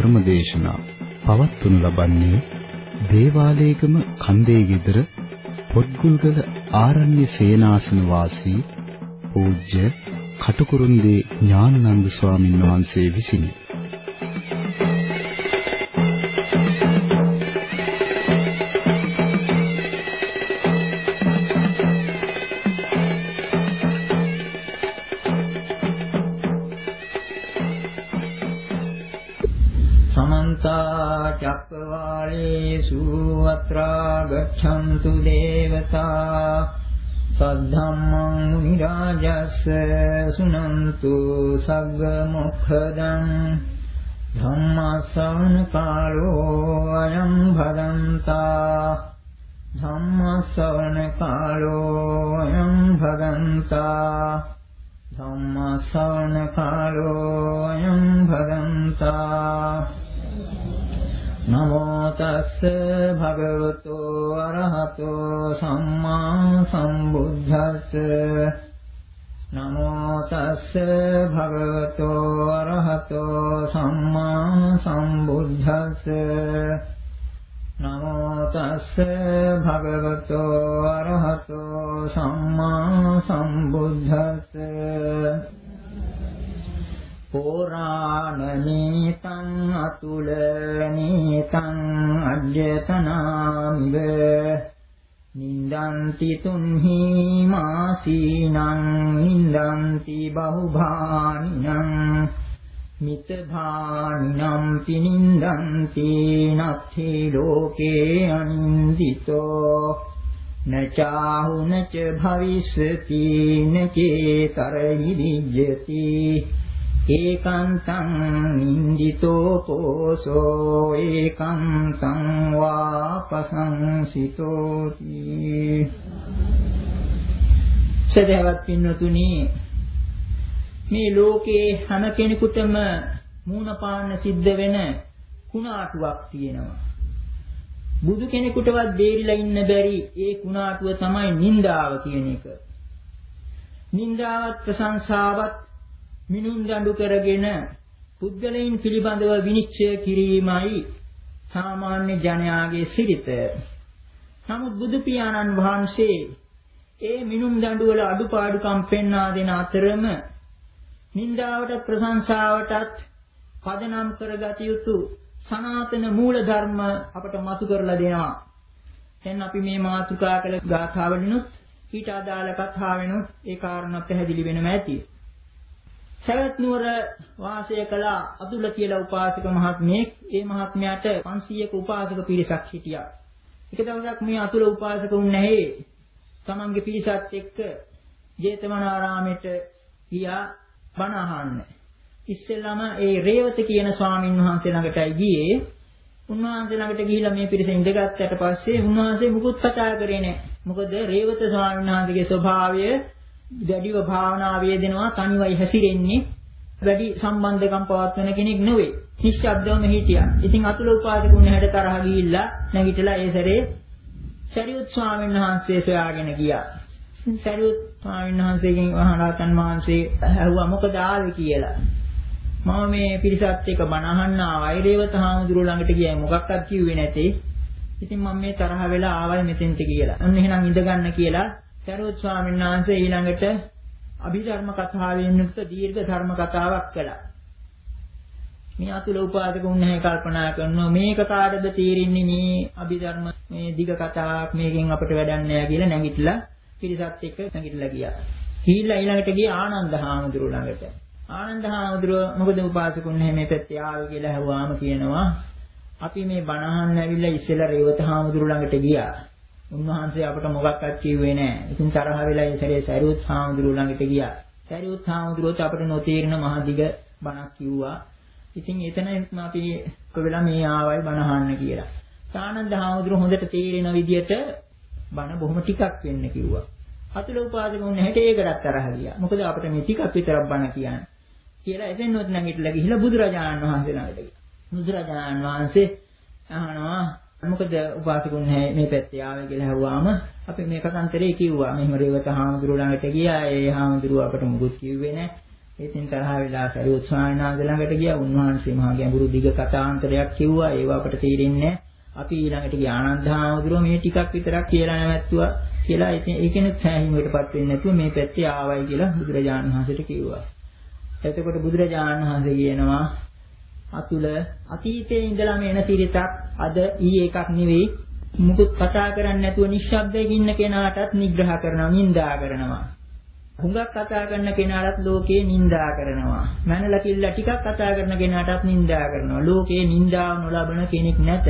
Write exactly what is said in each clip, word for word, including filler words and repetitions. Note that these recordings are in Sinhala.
ධර්මදේශනා පවත්වනු ලබන්නේ දේවාලේගම කන්දේ ගෙදර පොත්ගුල්ගල ආරණ්‍ය සේනාසන වාසී පූජ්‍ය කටුකුරුන්දී ඥානানন্দ ස්වාමීන් වහන්සේ විසිනි. චක්කවාලේසු අත්‍රා ගච්ඡන්තු දේවතා සද්ධම්මං මුනි රාජස්ස සුනන්තු සග්ග මොක්ඛදං ධම්මස්සවන කාලෝ අයං භදන්තා ධම්මස්සවන කාලෝ අයං භදන්තා ධම්මස්සවන කාලෝ අයං භදන්තා නමෝ තස්ස භගවතෝ අරහතෝ සම්මා සම්බුද්දස්ස නමෝ තස්ස භගවතෝ අරහතෝ සම්මා සම්බුද්දස්ස නමෝ තස්ස භගවතෝ අරහතෝ සම්මා සම්බුද්දස්ස පුරාණනීතං අතුලනීතං අජ්ජතනාමිව නින්දන්ති තුන්හි මාසීනං නින්දන්ති බහුභානිනං මිතභානිනම් පිනින්දන්ති නත්ථි ලෝකේ අනින්දිතෝ නචාහුනච භවිස්සති නචේතරහි විජ්ජති ඒකාන්තං නින්දිතෝ පෝසෝ ඒකාන්තං වාපසංසිතෝති. සදහවත් පින්නතුනි, මේ ලෝකේ හැම කෙනෙකුටම මූණ පාන්න සිද්ධ වෙන කුණාටුවක් තියෙනවා. බුදු කෙනෙකුටවත් බේරිලා ඉන්න බැරි ඒ කුණාටුව තමයි නින්දාව කියන එක. නින්දාවත් ප්‍රශංසාවත් මිනුම් දඬු කරගෙන පුද්ගලයන් පිළිබඳව විනිශ්චය කිරීමයි සාමාන්‍ය ජනයාගේ සිරිත. නමුත් බුදු පියාණන් වහන්සේ ඒ මිනුම් දඬු වල අඩුපාඩුකම් පෙන්වා දෙන අතරම නින්දාවට ප්‍රශංසාවටත් පදනම් කරගත යුතු සනාතන මූල ධර්ම අපට මතු කරලා දෙනවා. දැන් අපි මේ මාතෘකා කළ ගාථාවලිනුත් ඊට අදාළ කතාවෙනුත් ඒ කාරණා පැහැදිලි වෙනම ඇති. සවැත් නුවර වාසය කළ අතුල කියලා උපාසක මහත්මයෙක්, ඒ මහත්මයාට පන්සීයක උපාසක පිරිසක් හිටියා. එක දවසක් මේ අතුල උපාසක වුණ නැහැ. තමන්ගේ පිරිසත් එක්ක ජේතවනාරාමයට ගියා බණ අහන්න. ඉස්සෙල්ලාම ඒ රේවත කියන ස්වාමින් වහන්සේ ළඟටයි ගියේ. උන්වහන්සේ ළඟට ගිහිලා මේ පිරිස ඉඳගත්තට පස්සේ උන්වහන්සේ මුකුත් කතා කරේ නැහැ. මොකද රේවත ස්වාමීන් වහන්සේගේ ස්වභාවය වැඩිව භාවනා වේදෙනවා, තනිවයි හැසිරෙන්නේ, වැඩි සම්බන්ධකම් පවත්වන කෙනෙක් නෙවෙයි. නිශ්ශබ්දවම හිටියා. ඉතින් අතුල උපාසකුන් හැඩ තරහ ගිහිල්ලා නැගිටලා ඒ සැරේ සරියුත් ස්වාමීන් වහන්සේ සොයාගෙන ගියා. ඉතින් සරියුත් ස්වාමීන් වහන්සේගෙන් වහන්සේන් වහන්සේ ඇහුවා මොකද ආවේ කියලා. මම මේ පිරිසත් එක්ක බණ අහන්න ආවයි. රේවත හාමුදුරුවෝ ළඟට ගියා, මොකක්වත් කිව්වේ නැතේ. ඉතින් මම මේ තරහ වෙලා ආවයි මෙතෙන්ට කියලා. අන්න එහෙනම් ඉඳ ගන්න කියලා සරුවත් ස්වාමීන් වහන්සේ ඊළඟට අභිධර්ම කතාවෙන් යුක්ත දීර්ඝ ධර්ම කතාවක් කළා. මේ අතුල උපාසක උන්නේ කල්පනා කරනවා මේක කාටද තීරින්නේ මේ අභිධර්ම මේ දිග කතාවක්, මේකෙන් අපිට වැඩක් නෑ කියලා නැගිටලා පිරිසත් එක්ක නැගිටලා ගියා. ගිහිල්ලා ඊළඟට ගියා ආනන්ද හාමුදුරුවෝ ළඟට. ආනන්ද හාමුදුරුවෝ මොකද උපාසකුන්නේ මේ පැත්තේ ආවේ කියලා අහුවාම කියනවා අපි මේ බණ අහන්න ඇවිල්ලා ඉස්සෙල්ලා රේවත හාමුදුරුවෝ ළඟට ගියා. උන්වහන්සේ අපට මොකක්වත් කිව්වේ නැහැ. ඉතින් තරහ වෙලා ඒ සැරේ සරියුත් හාමුදුරුවෝ ළඟට ගියා. සරියුත් හාමුදුරුවෝත් අපට නොතේරෙන මහ දිග බණක් කිව්වා. ඉතින් එතන අපි වෙලා මේ ආවයි බණ අහන්න කියලා. ආනන්ද හාමුදුරුවෝ හොඳට තේරෙන විදියට බණ බොහොම ටිකක් වෙන්න කිව්වා. අතුල උපාසකුන් හැට ඒකටත් තරහ ගියා. මොකද අපිට මේ ටිකක් විතරක් බණ කියන්නේ කියලා එතෙන්වත් නැගිටලා ගිහිල්ලා බුදුරජාණන් වහන්සේ ළඟට ගියා. බුදුරජාණන් වහන්සේ අහනවා මොකද උපාසකුන් මේ පැත්තේ ආවේ කියලා අහුවාම අපි මේ කතන්තරේ කිව්වා. මෙහෙම රේවත හාමුදුරුවෝ ළඟට ගියා. ඒ හාමුදුරුවෝ අපට මුකුත් කිව්වේ නැහැ. ඉතින් තරහ වෙලා සරියුත් ස්වාමීන් වහන්සේ ළඟට ගියා. උන්වහන්සේ මහා ගැඹුරු දිග කතාන්තරයක් කිව්වා. ඒව අපට තේරෙන්නේ නැහැ. අපි ඊළඟට ගියා ආනන්ද හාමුදුරුවෝ මේ ටිකක් විතරක් කියලා නැවැත්තුවා කියලා. ඉතින් ඒකෙනෙත් සෑහීමකටපත් වෙන්නේ නැතුව මේ පැත්තේ ආවයි කියලා බුදුරජාණන් වහන්සේට කිව්වා. එතකොට බුදුරජාණන් වහන්සේ කියනවා අතුල අතීතයේ ඉඳලාම එන සිරිතක් අද ඊ එකක් නෙවෙයි. මුකුත් කතා කරන්නේ නැතුව නිශ්ශබ්දයෙන් ඉන්න කෙනාටත් නිග්‍රහ කරනවා, නිඳා කරනවා. හුඟක් කතා කරන කෙනාටත් ලෝකේ නිඳා කරනවා. මනල කිල්ල ටිකක් කතා කරන කෙනාටත් නිඳා කරනවා. ලෝකේ නිඳාව නොලබන කෙනෙක් නැත.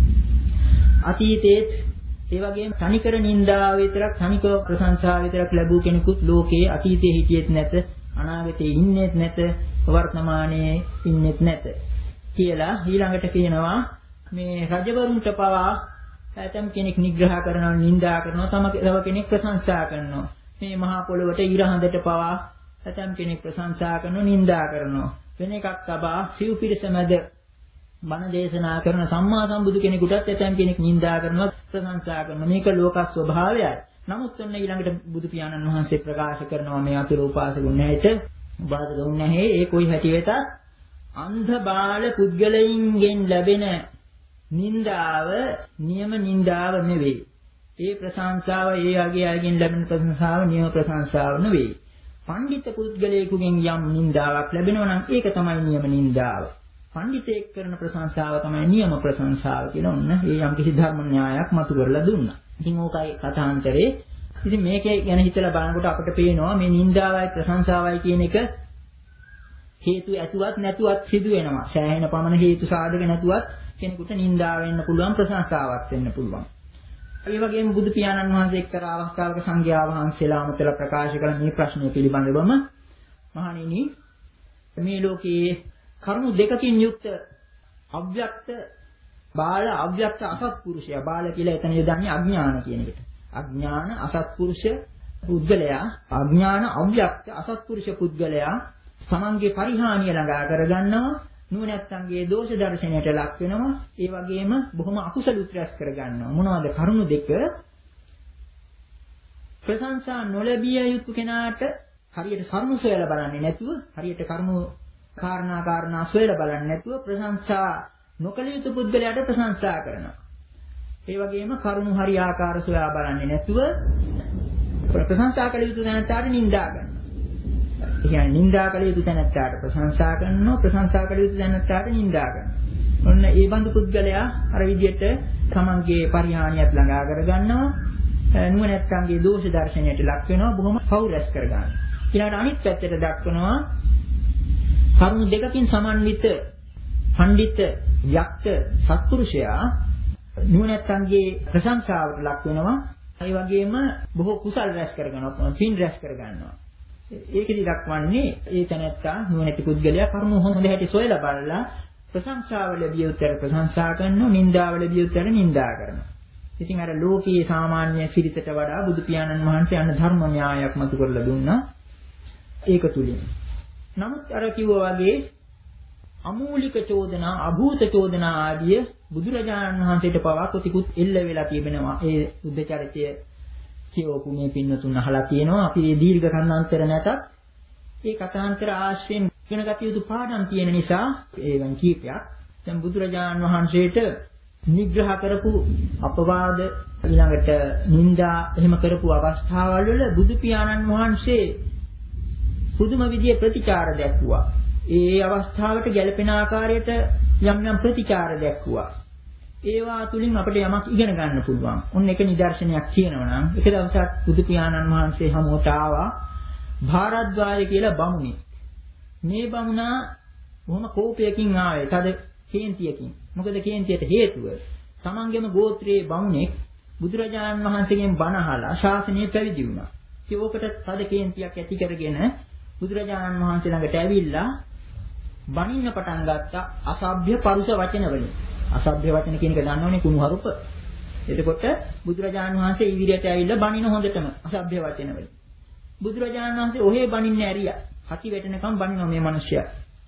අතීතයේත් ඒ වගේම තනිකර නිඳාව විතරක් තනිකව ප්‍රශංසාව විතරක් ලැබූ කෙනෙකුත් ලෝකයේ අතීතයේ හිටියෙත් නැත, අනාගතයේ ඉන්නේත් නැත, වර්තමානයේ ඉන්නේත් නැත කියලා ඊළඟට කියනවා මේ රජවරුන්ට පවා ඇතම් කෙනෙක් නිග්‍රහ කරනවා, නිඳා කරනවා, තම තව කෙනෙක් ප්‍රශංසා කරනවා. මේ මහා පොළොවට ඊරහඳට පවා ඇතම් කෙනෙක් ප්‍රශංසා කරනවා, නිඳා කරනවා. වෙන එකක් තබා සිව්පිරිස මැද බණ දේශනා කරන සම්මා සම්බුදු කෙනෙකුටත් ඇතම් කෙනෙක් නිඳා කරනවා, ප්‍රශංසා කරනවා. මේක ලෝක ස්වභාවයයි. නමුත් ඔන්න ඊළඟට බුදු පියාණන් වහන්සේ ප්‍රකාශ කරනවා මේ අතුරු උපාසකුන් නැහැට බාධක නැහැ. ඒ කොයි හැටි වෙතත් අන්ධ බාල පුද්ගලයින්ගෙන් ලැබෙන නින්දාව නියම නින්දාව නෙවෙයි. ඒ ප්‍රශංසාව ඒ වගේ අයගෙන් ලැබෙන ප්‍රශංසාව නියම ප්‍රශංසාව නෙවෙයි. පඬිත පුද්ගලයෙකුගෙන් යම් නින්දාවක් ලැබෙනවා නම් ඒක තමයි නියම නින්දාව. පඬිතෙක් කරන ප්‍රශංසාව තමයි නියම ප්‍රශංසාව කියලා ඔන්න ඒ යම් කිසි ධර්ම න්‍යායක් මතු කරලා දුන්නා. ඉතින් ඕකයි කථාන්තරේ. ඉතින් මේකේ ගැන හිතලා බලනකොට අපිට පේනවා මේ නින්දාවයි ප්‍රශංසාවයි කියන එක හේතු ඇතුවත් නැතුවත් සිදු වෙනවා. සෑහෙන පමණ හේතු සාධක නැතුවත් කෙනෙකුට නින්දාව වෙන්න පුළුවන්, ප්‍රශංසාවක් වෙන්න පුළුවන්. ඒ වගේම බුදු පියාණන් වහන්සේ එක්තරා අවස්ථාවක සංඝයා වහන්සේලා අමතලා ප්‍රකාශ කළ මේ ප්‍රශ්නය පිළිබඳවම මහණෙනි මේ ලෝකයේ කරුණු දෙකකින් යුක්ත අව්‍යක්ත බාල අව්‍යක්ත අසත්පුරුෂයා. බාල කියලා එතන යොදන්නේ අඥාන කියන එකට. අඥාන අසත්පුරුෂ පුද්ගලයා, අඥාන අව්‍යක්ත අසත්පුරුෂ පුද්ගලයා තමන්ගේ පරිහානිය ළඟා කරගන්නවා, නුවණැත්තන්ගේ දෝෂ දර්ශනයට ලක් වෙනවා, ඒ වගේම බොහොම අකුසල උත්‍රාස් කරගන්නවා. මොනවද කරුණු දෙක? ප්‍රශංසා නොලැබිය යුතු කෙනාට හරියට කරුණු සොයලා බලන්නේ නැතුව, හරියට කරුණු කාරණා කාරණා සොයලා බලන්නේ නැතුව ප්‍රශංසා නොකළ යුතු පුද්ගලයාට ප්‍රශංසා කරනවා. ඒ වගේම කරුණු හරි ආකාර සොයා බලන්නේ නැතුව ප්‍රශංසා කළ යුතු තැනට නිඳා කරනවා. ඒ කියන්නේ නිඳා කළ යුතු තැනට ප්‍රශංසා කරනවා, ප්‍රශංසා කළ යුතු තැනට නිඳා කරනවා. ඔන්න ඒ බඳු පුද්ගලයා අර විදිහට තමන්ගේ පරිහානියත් ළඟා කරගන්නවා, නුවණැත්තන්ගේ දෝෂ දර්ශනයට ලක් වෙනවා, බොහොම පෞරස් කරගන්නවා. ඊළඟට අනිත් පැත්තට දක්වනවා කරුණු දෙකකින් සමන්විත පඬිත යක්ත සත්පුරුෂයා නුවණැත්තන්ගේ ප්‍රශංසාවට ලක් වෙනවා. ඒ වගේම බොහෝ කුසල් රැස් කරගන්නවා, පින් රැස් කරගන්නවා. ඒකෙදි දක්වන්නේ ඒ තැනැත්තා නුවණැති පුද්ගලයා කරුණු හොඳ හැටි සොයලා බලලා ප්‍රශංසාව ලැබිය උත්තර ප්‍රශංසා කරනවා, නින්දාව ලැබිය උත්තර නින්දා කරනවා. ඉතින් අර ලෝකීය සාමාන්‍ය සිරිතට වඩා බුදු පියාණන් වහන්සේ අන්න ධර්ම න්‍යායක් මතු කරලා දුන්නා ඒක තුලින්. නමුත් අර කිව්වා වගේ අමූලික චෝදනා, අභූත චෝදනා ආදිය බුදුරජාණන් වහන්සේට පවා කොතිකුත් එල්ල වෙලා තිබෙනවා. ඒ බුද්ධ චරිතය කියවපු මේ පින්නතුන් අහලා තියෙනවා. අපි මේ දීර්ඝ කන්නාන්තර නැතත් ඒ කථාන්තර ආශ්‍රයෙන් ඉගෙන ගත යුතු පාඩම් තියෙන නිසා ඒවන් කීපයක් දැන් බුදුරජාණන් වහන්සේට නිග්‍රහ කරපු අපවාද ඊළඟට නිന്ദා එහෙම කරපු අවස්ථාවල් වල බුදු පියාණන් වහන්සේ පුදුම විදිහේ ප්‍රතිචාර දැක්වුවා. ඒ අවස්ථාවට ගැළපෙන ආකාරයට යම් යම් ප්‍රතිචාර දැක්වුවා. ඒවා තුලින් අපිට යමක් ඉගෙන ගන්න පුළුවන්. ඔන්න එක නිදර්ශනයක් කියනවා නම් එක දවසක් බුදු පියාණන් වහන්සේ හමුවට ආවා භාරද්වාජ කියලා බමුණෙක්. මේ බමුණා බොහොම කෝපයකින් ආවේ, තද කේන්තියකින්. මොකද කේන්තියට හේතුව තමන්ගේම ගෝත්‍රයේ බමුණෙක් බුදුරජාණන් වහන්සේගෙන් බණ අහලා ශාසනය පැවිදි වුණා. ඒකකට තද කේන්තියක් ඇති කරගෙන බුදුරජාණන් වහන්සේ ළඟට ඇවිල්ලා බණින්න පටන් ගත්තා අසභ්‍ය පරුෂ වචන වලින්. අසභ්‍ය වචන කියන එක දන්නවනේ කුණුහරුප. එතකොට බුදුරජාණන් වහන්සේ ඉදිරියට ඇවිල්ලා බණින හොඳටම අසභ්‍ය වචන වලින්. බුදුරජාණන් වහන්සේ ඔහේ බණින්න ඇරියා. හති වැටෙනකම් බණිනවා මේ මිනිස්සයා.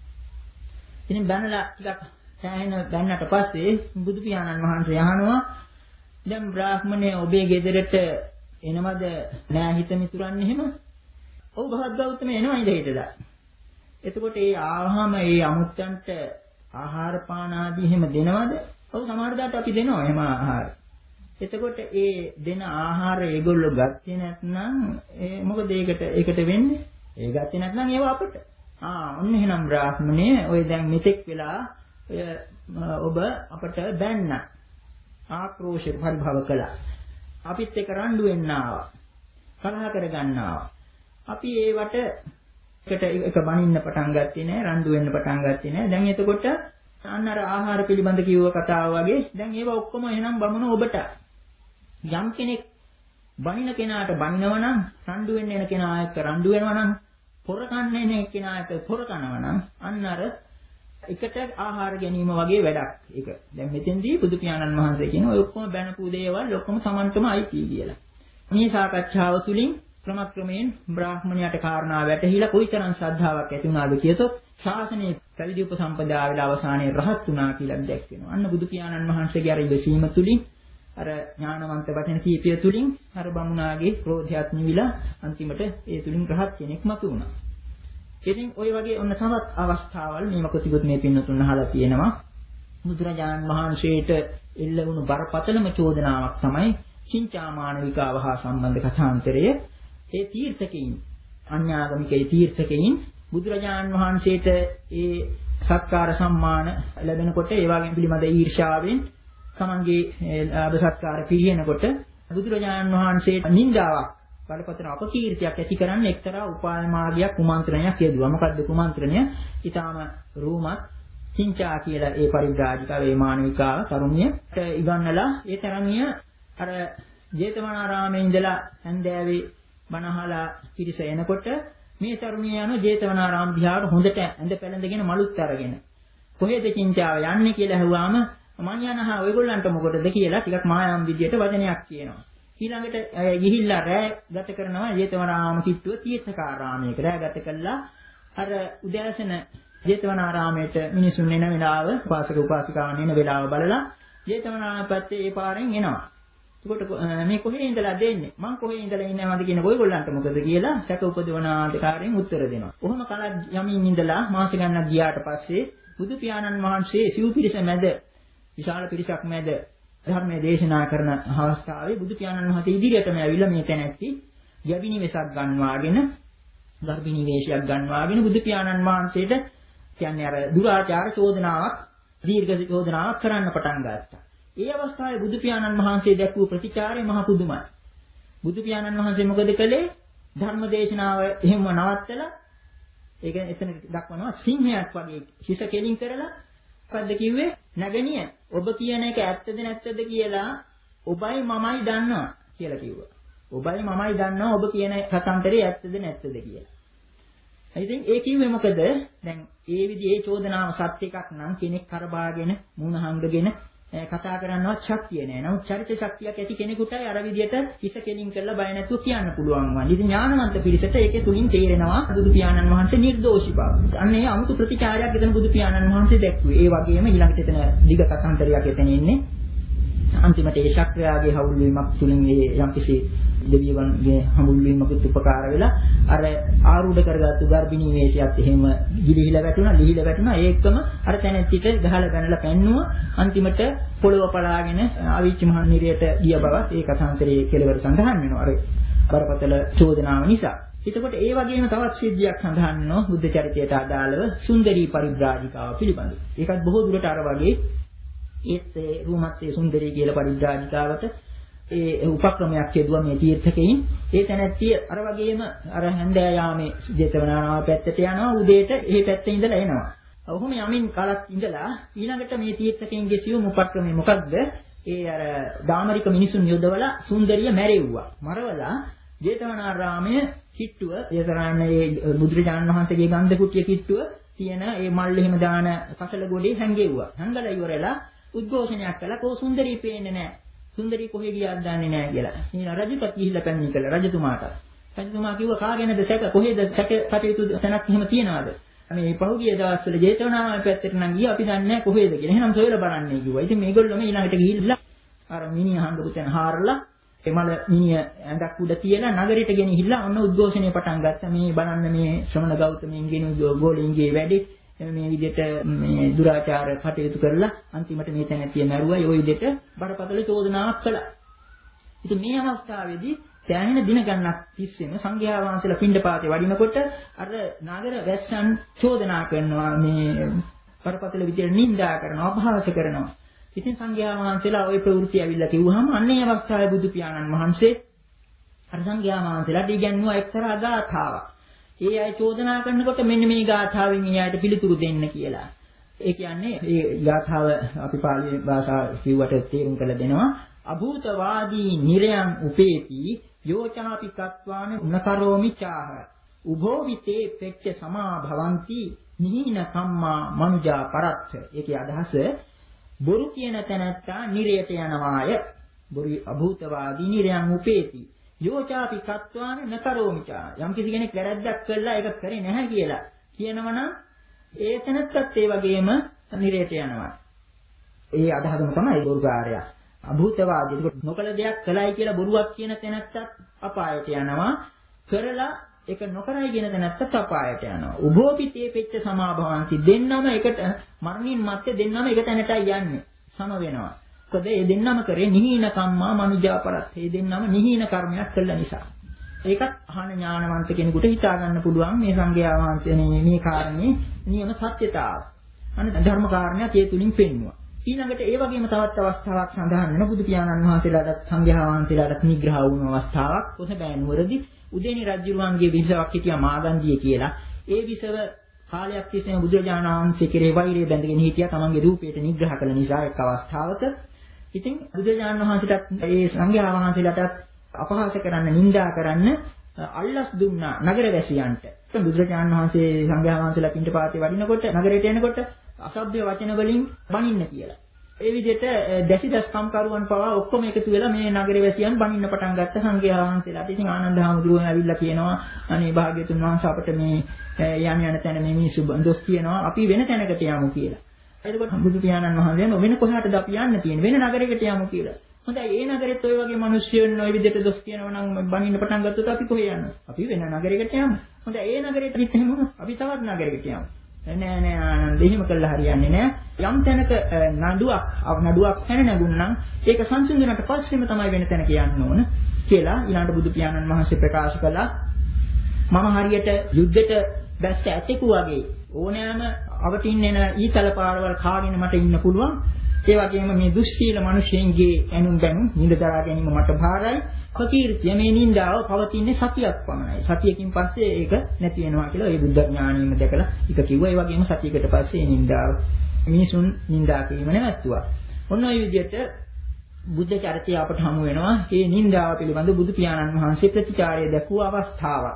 ඉතින් බැනලා ටිකක් සෑහෙන බැන්නට පස්සේ බුදු පියාණන් වහන්සේ අහනවා දැන් බ්‍රාහ්මණය ඔබේ ගෙදරට එනවද නෑ හිත මිතුරන් එහෙම? ඔව් භාග්‍යවතුන් එනවා ඉඳ හිටලා. එතකොට ඒ ආවහම ඒ අමුත්තන්ට ආහාර පාන ආදී එහෙම දෙනවද? ඔව් සමහර දාට අපි දෙනවා එහෙම ආහාර. එතකොට ඒ දෙන ආහාර ඒගොල්ලෝ ගත්තේ නැත්නම් ඒ මොකද ඒකට ඒකට වෙන්නේ? ඒ ගත්තේ නැත්නම් ඒව අපට. ආ ඔන්න එහෙනම් බ්‍රාහ්මණය ඔය දැන් මෙතෙක් වෙලා ඔය ඔබ අපට බැන්න. ආක්‍රෝෂ පරිභව කළා. අපිත් එක්ක රණ්ඩු වෙන්න ආවා. කලහ කරගන්න ආවා. අපි ඒවට එකට එක බනින්න පටන් ගත්තේ නෑ, රණ්ඩු වෙන්න පටන් ගත්තේ නෑ. දැන් එතකොට අන්න අර ආහාර පිළිබඳ කිව්ව කතාව වගේ දැන් ඒව ඔක්කොම එහෙනම් බමුණ ඔබට. යම් කෙනෙක් බනින කෙනාට බනිනවා නම්, රණ්ඩු වෙන්න එන කෙනා එක්ක රණ්ඩු වෙනවා නම්, පොර කන්න එන කෙනා එක්ක පොර කනවා නම් අන්න අර එකට ආහාර ගැනීම වගේ වැඩක්. ඒක දැන් මෙතෙන්දී බුදු පියාණන් වහන්සේ කියන ඔය ඔක්කොම බැනපු දේවල් ඔක්කොම Tamanටම අයිති කියලා. මේ සාකච්ඡාව තුළින් ක්‍රමක්‍රමයෙන් බ්‍රාහ්මණයාට කාරණා වැටහිලා කොයිතරම් ශ්‍රද්ධාවක් ඇති වුණාද කියතොත් ශාසනයේ පැවිදි උපසම්පදා වේලා අවසානයේ රහත් වුණා කියලා දැක් වෙනවා. අන්න බුදු පියාණන් වහන්සේගේ අර ඉවසීම තුළින් අර ඥානවන්ත වචන කීපය තුළින් අර බමුණාගේ ක්‍රෝධයත් නිවිලා අන්තිමට ඒ තුළින් රහත් කෙනෙක් මතු වුණා. ඉතින් ওই වගේ ඔන්න තවත් අවස්ථාවල් මේ මොකතිගොත් මේ පින්නතුන් අහලා තියෙනවා. බුදුරජාණන් වහන්සේට එල්ල වුණු බරපතලම චෝදනාවක් තමයි චින්චාමානවිකාව හා සම්බන්ධ කථාන්තරය. ඒ තීර්ථකයින් අන්‍යාගමිකේ තීර්ථකයින් බුදුරජාණන් වහන්සේට ඒ සත්කාර සම්මාන ලැබෙනකොට ඒ වගේම පිළිමද ඊර්ෂාවෙන් තමන්ගේ ලාභ සත්කාර පිළිහෙනකොට බුදුරජාණන් වහන්සේට නින්දාවක් බලපතන අපකීර්තියක් ඇති කරන්න එක්තරා උපාය මාර්ගයක් කුමන්ත්‍රණයක් යෙදුවා. මොකද්ද කුමන්ත්‍රණය? ඊටාම රූමත් චින්චා කියලා ඒ පරිබ්‍රාජිකාව ඒ මානවිකාව තරුණියට ඉගන්නලා ඒ තරමිය අර ජේතවනාරාමේ ඉඳලා හන්දෑවේ බණහලා පිරිස එනකොට මේ තරුණිය යන ජේතවනාරාම දිහාට හොඳට ඇඳ පැළඳගෙන මලුත් අරගෙන කොහෙද චින්චාව යන්නේ කියලා අහුවාම මං යනහා ඔයගොල්ලන්ට මොකටද කියලා ටිකක් මායම් විදියට වචනයක් කියනවා. ඊළඟට ගිහිල්ලා රැය ගත කරනවා ජේතවනාරාම කිට්ටුව තීර්ථකාරාමයක රැය ගත කළා. අර උදෑසන ජේතවනාරාමයට මිනිසුන් එන වෙලාව උපාසක උපාසිකාවන් එන වෙලාව බලලා ජේතවනාරාම පැත්තේ ඒ පාරෙන් එනවා. එතකොට මේ කොහේ ඉඳලා දෙන්නේ? මං කොහේ ඉඳලා ඉන්නවද කියන ඔයගොල්ලන්ට මොකද කියලා සැක උපදවන ආකාරයෙන් උත්තර දෙනවා. කොහොම කලක් යමින් ඉඳලා මාස ගණනක් ගියාට පස්සේ බුදු පියාණන් වහන්සේ සිව් පිරිස මැද විශාල පිරිසක් මැද ධර්මයේ දේශනා කරන අවස්ථාවේ බුදු පියාණන් වහන්සේ ඉදිරියටම ඇවිල්ලා මේ තැනැත්ති ගැබිනි වෙසක් ගන්නවාගෙන ගර්භිනී වේශයක් ගන්නවාගෙන බුදු පියාණන් වහන්සේට කියන්නේ අර දුරාචාර චෝදනාවක් දීර්ඝ චෝදනාවක් කරන්න පටන් ගත්තා. ඒ අවස්ථාවේ බුදු පියාණන් වහන්සේ දැක්වූ ප්‍රතිචාරය මහ පුදුමයි. බුදු පියාණන් වහන්සේ මොකද කළේ? ධර්ම දේශනාව එහෙම නවත්තලා ඒක එතන දක්වනවා සිංහයක් වගේ හිස කෙලින් කරලා මොකද්ද කිව්වේ? නැගණිය ඔබ කියන එක ඇත්තද නැත්තද කියලා ඔබයි මමයි දන්නවා කියලා කිව්වා. ඔබයි මමයි දන්නවා ඔබ කියන කතාන්තරේ ඇත්තද නැත්තද කියලා. ඉතින් ඒ කිව්වේ මොකද? දැන් ඒ විදිහේ චෝදනාව සත්‍ය එකක් නම් කෙනෙක් කරබාගෙන මුණ හංගගෙන කතා කරන්නවත් ශක්තිය නැහැ. නමුත් චරිත ශක්තියක් ඇති කෙනෙකුටයි අර විදිහට හිස කෙලින් කරලා බය නැතුව කියන්න පුළුවන් වань. ඉතින් ඥානවන්ත පිරිසට ඒකේ තුලින් තේරෙනවා බුදු පියාණන් වහන්සේ නිර්දෝෂී බව. අන්න ඒ 아무තු ප්‍රතිචාරයක් එතන බුදු පියාණන් වහන්සේ දැක්ුවේ. ඒ වගේම ඊළඟට එතන දිග කතාන්තරයක් එතන ඉන්නේ. අන්තිමට ඒ ශක්‍රයාගේ හවුල් වීමක් තුලින් ඒ යම්කිසි දෙවියන්ගේ හමුල් වීමකට උපකාර වෙලා අර ආරූඪ කරගත්තු ගර්භිනී වේශයත් එහෙම ගිලිහිලා වැටුණා ලිහිලා වැටුණා ඒකම අර තැනැත්තිට ගහලා බැනලා පැන්නුවා අන්තිමට පොළව පලාගෙන අවීච මහ නිරයට ගිය බවත් ඒ කථාන්තරයේ කෙලවර සඳහන් වෙනවා අර බරපතල චෝදනාව නිසා. එතකොට ඒ වගේම තවත් සිද්ධියක් සඳහන් වෙනවා බුද්ධ චරිතයට අදාළව සුන්දරී පරිබ්‍රාජිකාව පිළිබඳව. ඒකත් බොහෝ දුරට අර වගේ ඒත් රූමත්තේ සුන්දරී කියලා පරිබ්‍රාජිකාවට ඒ උපක්‍රමයක් යෙදුවා මේ තීර්ථකෙයින්. ඒ තැනැත්තිය අර වගේම අර හැන්දෑ යාමේ ජේතවනාරාම පැත්තට යනවා උදේට ඒ පැත්තේ ඉඳලා එනවා. ඔහොම යමින් කලක් ඉඳලා ඊළඟට මේ තීර්ථකෙයින්ගේ සියුම් උපක්‍රමය මොකක්ද? ඒ අර දාමරික මිනිසුන් යොදවලා සුන්දරිය මැරෙව්වා. මරවලා ජේතවනාරාමයේ කිට්ටුව ජේතරාණේ බුදුරජාණන් වහන්සේගේ ගන්ධ කුටිය කිට්ටුව තියෙන ඒ මල් එහෙම දාන කසල ගොඩේ හැංගෙව්වා. හැංගලා ඉවරලා උද්ඝෝෂණයක් කළා කෝ සුන්දරී පේන්නේ නැහැ. සුන්දරී කොහෙ ගියාද දන්නේ නැහැ කියලා. ඊන රජුපත් ගිහිල්ලා පැමිණි කළා රජතුමාට. රජතුමා කිව්වා කාගෙනද සැක කොහෙද සැක කටයුතු තැනක් එහෙම තියනවාද? මේ පහුගිය දවස්වල ජේතවනාරාම පැත්තට නම් ගියා අපි දන්නේ නැහැ කොහෙද කියලා. එහෙනම් සොයලා බලන්නේ කිව්වා. ඉතින් මේගොල්ලෝම ඊළඟට ගිහිල්ලා අර මිනිහ හංගපු තැන හාරලා එමල මිනිය ඇඳක් උඩ තියලා නගරයට ගෙනහිල්ලා ඔන්න උද්ඝෝෂණය පටන් ගත්තා. මේ බලන්න මේ ශ්‍රමණ ගෞතමයන්ගේ ගෝලීන්ගේ වැඩි මේ විදිහට මේ දුරාචාර කටයුතු කරලා අන්තිමට මේ තැනැත්තිය මැරුවා. ඒ විදිහට බරපතල චෝදනාවක් කළා. ඉතින් මේ අවස්ථාවේදී දැනෙන දින ගණනක් තිස්සේම සංඝයා වහන්සේලා පිණ්ඩපාතේ වඩිනකොට අර නගර වැස්සන් චෝදනා කරනවා මේ බරපතල විදිහට නිඳා කරනවා අපහාස කරනවා. ඉතින් සංඝයා වහන්සේලා ওই ප්‍රවෘත්ති ඇවිල්ලා කිව්වහම අන්නේ අවස්ථාවේ බුදු පියාණන් වහන්සේ අර සංඝයා වහන්සේලාට ඉගැන්වුවා එක්තරා ගාථාවක්. ඒ අය චෝදනා කරනකොට මෙන්න මේ ගාථාවෙන් ඒ අයට පිළිතුරු දෙන්න කියලා. ඒ කියන්නේ මේ ගාථාව අපි පාලි භාෂාව කිව්වට තේරුම් කරලා දෙනවා. අභූතවාදී නිරයන් උපේති යෝචාපි කත්වාන උනකරෝමි චාහ උභෝ විතේ පෙච්ච සමා භවಂತಿ නිහින කම්මා මනුජා පරත්ථ. ඒකේ අදහස බොරු කියන තැනැත්තා නිරයට යනවාය. බොරු අභූතවාදී නිරයන් උපේති යෝචාපි කත්වාන නකරෝමි චාහ. යම් කිසි කෙනෙක් වැරද්දක් කළා ඒක කරේ නැහැ කියලා කියනවනම් ඒ තැනැත්තත් ඒ වගේම නිරයට යනවා. ඒ අදහසම තමයි බොරුකාරයා. අභූතවාදී නොකල දෙයක් කළයි කියලා බොරුවක් කියන තැනත්තත් අපායට යනවා. කරලා ඒක නොකරයි කියන තැනත්තත් අපායට යනවා. උභෝපිතේ පෙච්ච සමාභවಂತಿ දෙන්නම එකට මරණින් මත්තේ දෙන්නම එක තැනටයි යන්නේ. සම වෙනවා. මොකද මේ දෙන්නම කරේ නිහීන කම්මා මනුජාපරත්. මේ දෙන්නම නිහීන කර්මයක් කළ නිසා. ඒකත් අහන ඥානවන්ත කෙනෙකුට හිතා ගන්න පුළුවන් මේ සංඝයා වහන්සේ මේ කාරණේ නියම සත්‍යතාව. අනේ ධර්ම කාරණයක් ඒ තුලින් පෙන්වුවා. ඊළඟට ඒ වගේම තවත් අවස්ථාවක් සඳහන් වෙන බුදු පියාණන් වහන්සේලාට සංඝයා වහන්සේලාට නිග්‍රහ වුණු අවස්ථාවක් කොසබෑ නුවරදී උදේනි රජුරුවන්ගේ විසවක් හිටියා මාගන්දිය කියලා. ඒ විසව කාලයක් තිස්සේම බුදුරජාණන් වහන්සේ කෙරේ වෛරය බැඳගෙන හිටියා තමන්ගේ රූපයට නිග්‍රහ කළ නිසා එක් අවස්ථාවක. ඉතින් බුදුරජාණන් වහන්සේටත් ඒ සංඝයා වහන්සේලාට අපහාස කරන්න නිඳා කරන්න අල්ලස් දුන්නා නගරවැසියන්ට. බුදුරජාණන් වහන්සේ සංඝයා වහන්සේලා පිටපාතේ වඩිනකොට නගරයට එනකොට අසභ්‍ය වචන වලින් බනින්න කියලා. ඒ විදිහට දැසිදස් කම්කරුවන් පවා ඔක්කොම එකතු වෙලා මේ නගරේ වැසියන් බනින්න පටන් ගත්ත සංඝයා වහන්සේලාට. ඉතින් ආනන්ද හාමුදුරුවෝ ඇවිල්ලා කියනවා අනේ භාග්‍යතුන් වහන්සේ අපිට මේ යම් යන තැන මේ මිනිස්සු දොස් කියනවා අපි වෙන තැනකට යමු කියලා. එතකොට බුදු පියාණන් වහන්සේ කියනවා වෙන කොහාටද අපි යන්න තියෙන්නේ? වෙන නගරයකට යමු කියලා. හොඳයි ඒ නගරෙත් ඔය වගේ මිනිස්සුන් ඔය විදිහට දොස් කියනවා නම් බනින්න පටන් ගත්තොත් අපි කොහේ යන්නේ? අපි වෙන නගරයකට යමු. හොඳයි ඒ නගරෙට ගිහින් එහෙම අපි තවත් නගරයකට යමු. නෑ නෑ ආනන්ද එහෙම කළා හරියන්නේ නෑ. යම් තැනක නඩුවක් නඩුවක් හැන නැගුණනම් ඒක සංසිඳුණාට පස්සෙම තමයි වෙන තැනක යන්න ඕන කියලා ඊළඟ බුදු පියාණන් වහන්සේ ප්‍රකාශ කළා. මම හරියට යුද්ධෙට දැස්ස ඇතෙකු වගේ ඕනෑම අවටින් එන ඊතල පාරවල් කාගෙන මට ඉන්න පුළුවන්. ඒ වගේම මේ දුස්සීල මිනිසෙන්ගේ ඇනුම් බැනුම් නිඳ දරා ගැනීම මට භාරයි. අපකීර්තිය මේ නිඳාව පවතින්නේ සතියක් පමණයි. සතියකින් පස්සේ ඒක නැති වෙනවා කියලා ඒ බුද්ධ ඥාණයෙන්ම දැකලා ඒක කිව්වා. ඒ වගේම සතියකට පස්සේ මේ නිඳාව මිනිසුන් නිඳා කිරීම නැවැත්තුවා. ඔන්න ඔය විදිහට බුද්ධ චරිතය අපට හමු වෙනවා. මේ නිඳාව පිළිබඳ බුදු පියාණන් වහන්සේ ප්‍රතිචාරය දක්වූ අවස්ථාවක්.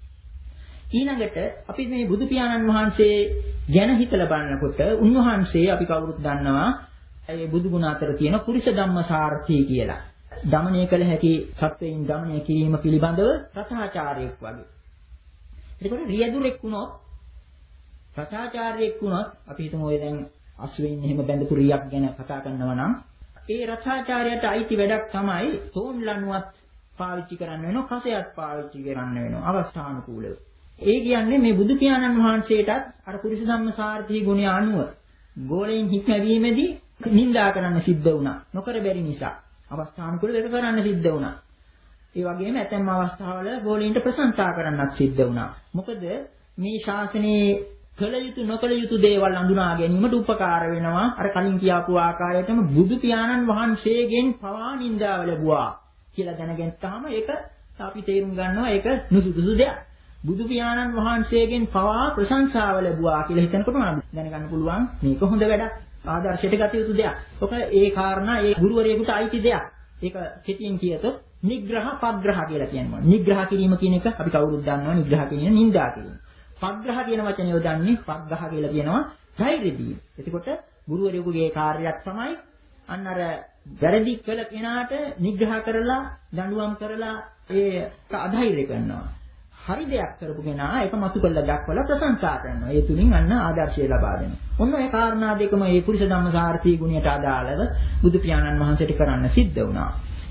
ඊළඟට අපි මේ බුදු පියාණන් වහන්සේ ගැන හිතලා බලනකොට උන්වහන්සේ අපි කවුරුත් දන්නවා ඒ බුදු ගුණ අතර තියෙන පුරිස ධම්මසාරථී කියලා. දමනය කළ හැකි සත්වයින් දමනය කිරීම පිළිබඳව රතාචාර්යෙක් වගේ. එතකොට රියදුරෙක් වුණොත් රතාචාර්යෙක් වුණොත් අපි හිතමු ඔය දැන් අස්වෙන් එහෙම බැඳපු රියක් ගැන කතා කරනවා නම් ඒ රතාචාර්යයට අයිති වැඩක් තමයි තෝන් ලණුවත් පාවිච්චි කරන්න වෙනවා, කසයත් පාවිච්චි කරන්න වෙනවා අවස්ථානුකූලව. ඒ කියන්නේ මේ බුදු පියාණන් වහන්සේටත් අර පුරිස ධම්මසාරථී ගුණය අනුව ගෝලයෙන් හික්මවීමේදී නිඳා කරන්න සිද්ධ වුණා. නොකර බැරි නිසා අවස්ථානුකූලව ඒක කරන්න සිද්ධ වුණා. ඒ වගේම ඇතැම් අවස්ථාවල ගෝලීන්ට ප්‍රශංසා කරන්නත් සිද්ධ වුණා. මොකද මේ ශාසනයේ කළ යුතු නොකළ යුතු දේවල් අඳුනා ගැනීමට උපකාර වෙනවා. අර කලින් කියාපු ආකාරයටම බුදු පියාණන් වහන්සේගෙන් පවා නිඳාව ලැබුවා කියලා දැනගෙන තාම ඒක අපි තේරුම් ගන්නවා ඒක නුසුදුසු දෙයක්. බුදු පියාණන් වහන්සේගෙන් පවා ප්‍රශංසාව ලැබුවා කියලා හිතනකොට මම දැනගන්න පුළුවන් මේක හොඳ වැඩක්. ආදර්ශයට ගත යුතු දෙයක්. ඔක ඒ කාරණා ඒ ගුරුවරයෙකුට අයිති දෙයක්. ඒක කෙටියෙන් කියතොත් නිග්‍රහ පග්‍රහ කියලා කියනවා. නිග්‍රහ කිරීම කියන එක අපි කවුරුත් දන්නවා නිග්‍රහ කියන නින්දා කිරීම. පග්‍රහ කියන වචනේ යොදන්නේ පග්‍රහ කියලා කියනවා ධෛර්ය දීම. එතකොට ගුරුවරයෙකුගේ කාර්යයක් තමයි අන්න අර වැරදි කළ කෙනාට නිග්‍රහ කරලා දඬුවම් කරලා ඒක අධෛර්ය කරනවා. හරි දෙයක් කරපු කෙනා ඒක මතු කළා දක්වලා ප්‍රශංසා කරනවා. ඒ තුලින් අන්න ආදර්ශය ලබා දෙනවා. ඔන්න ඒ කාරණා දෙකම මේ පුරුෂ ධම්මසාරථී ගුණයට අදාළව බුදු පියාණන් වහන්සේට කරන්න සිද්ධ වුණා.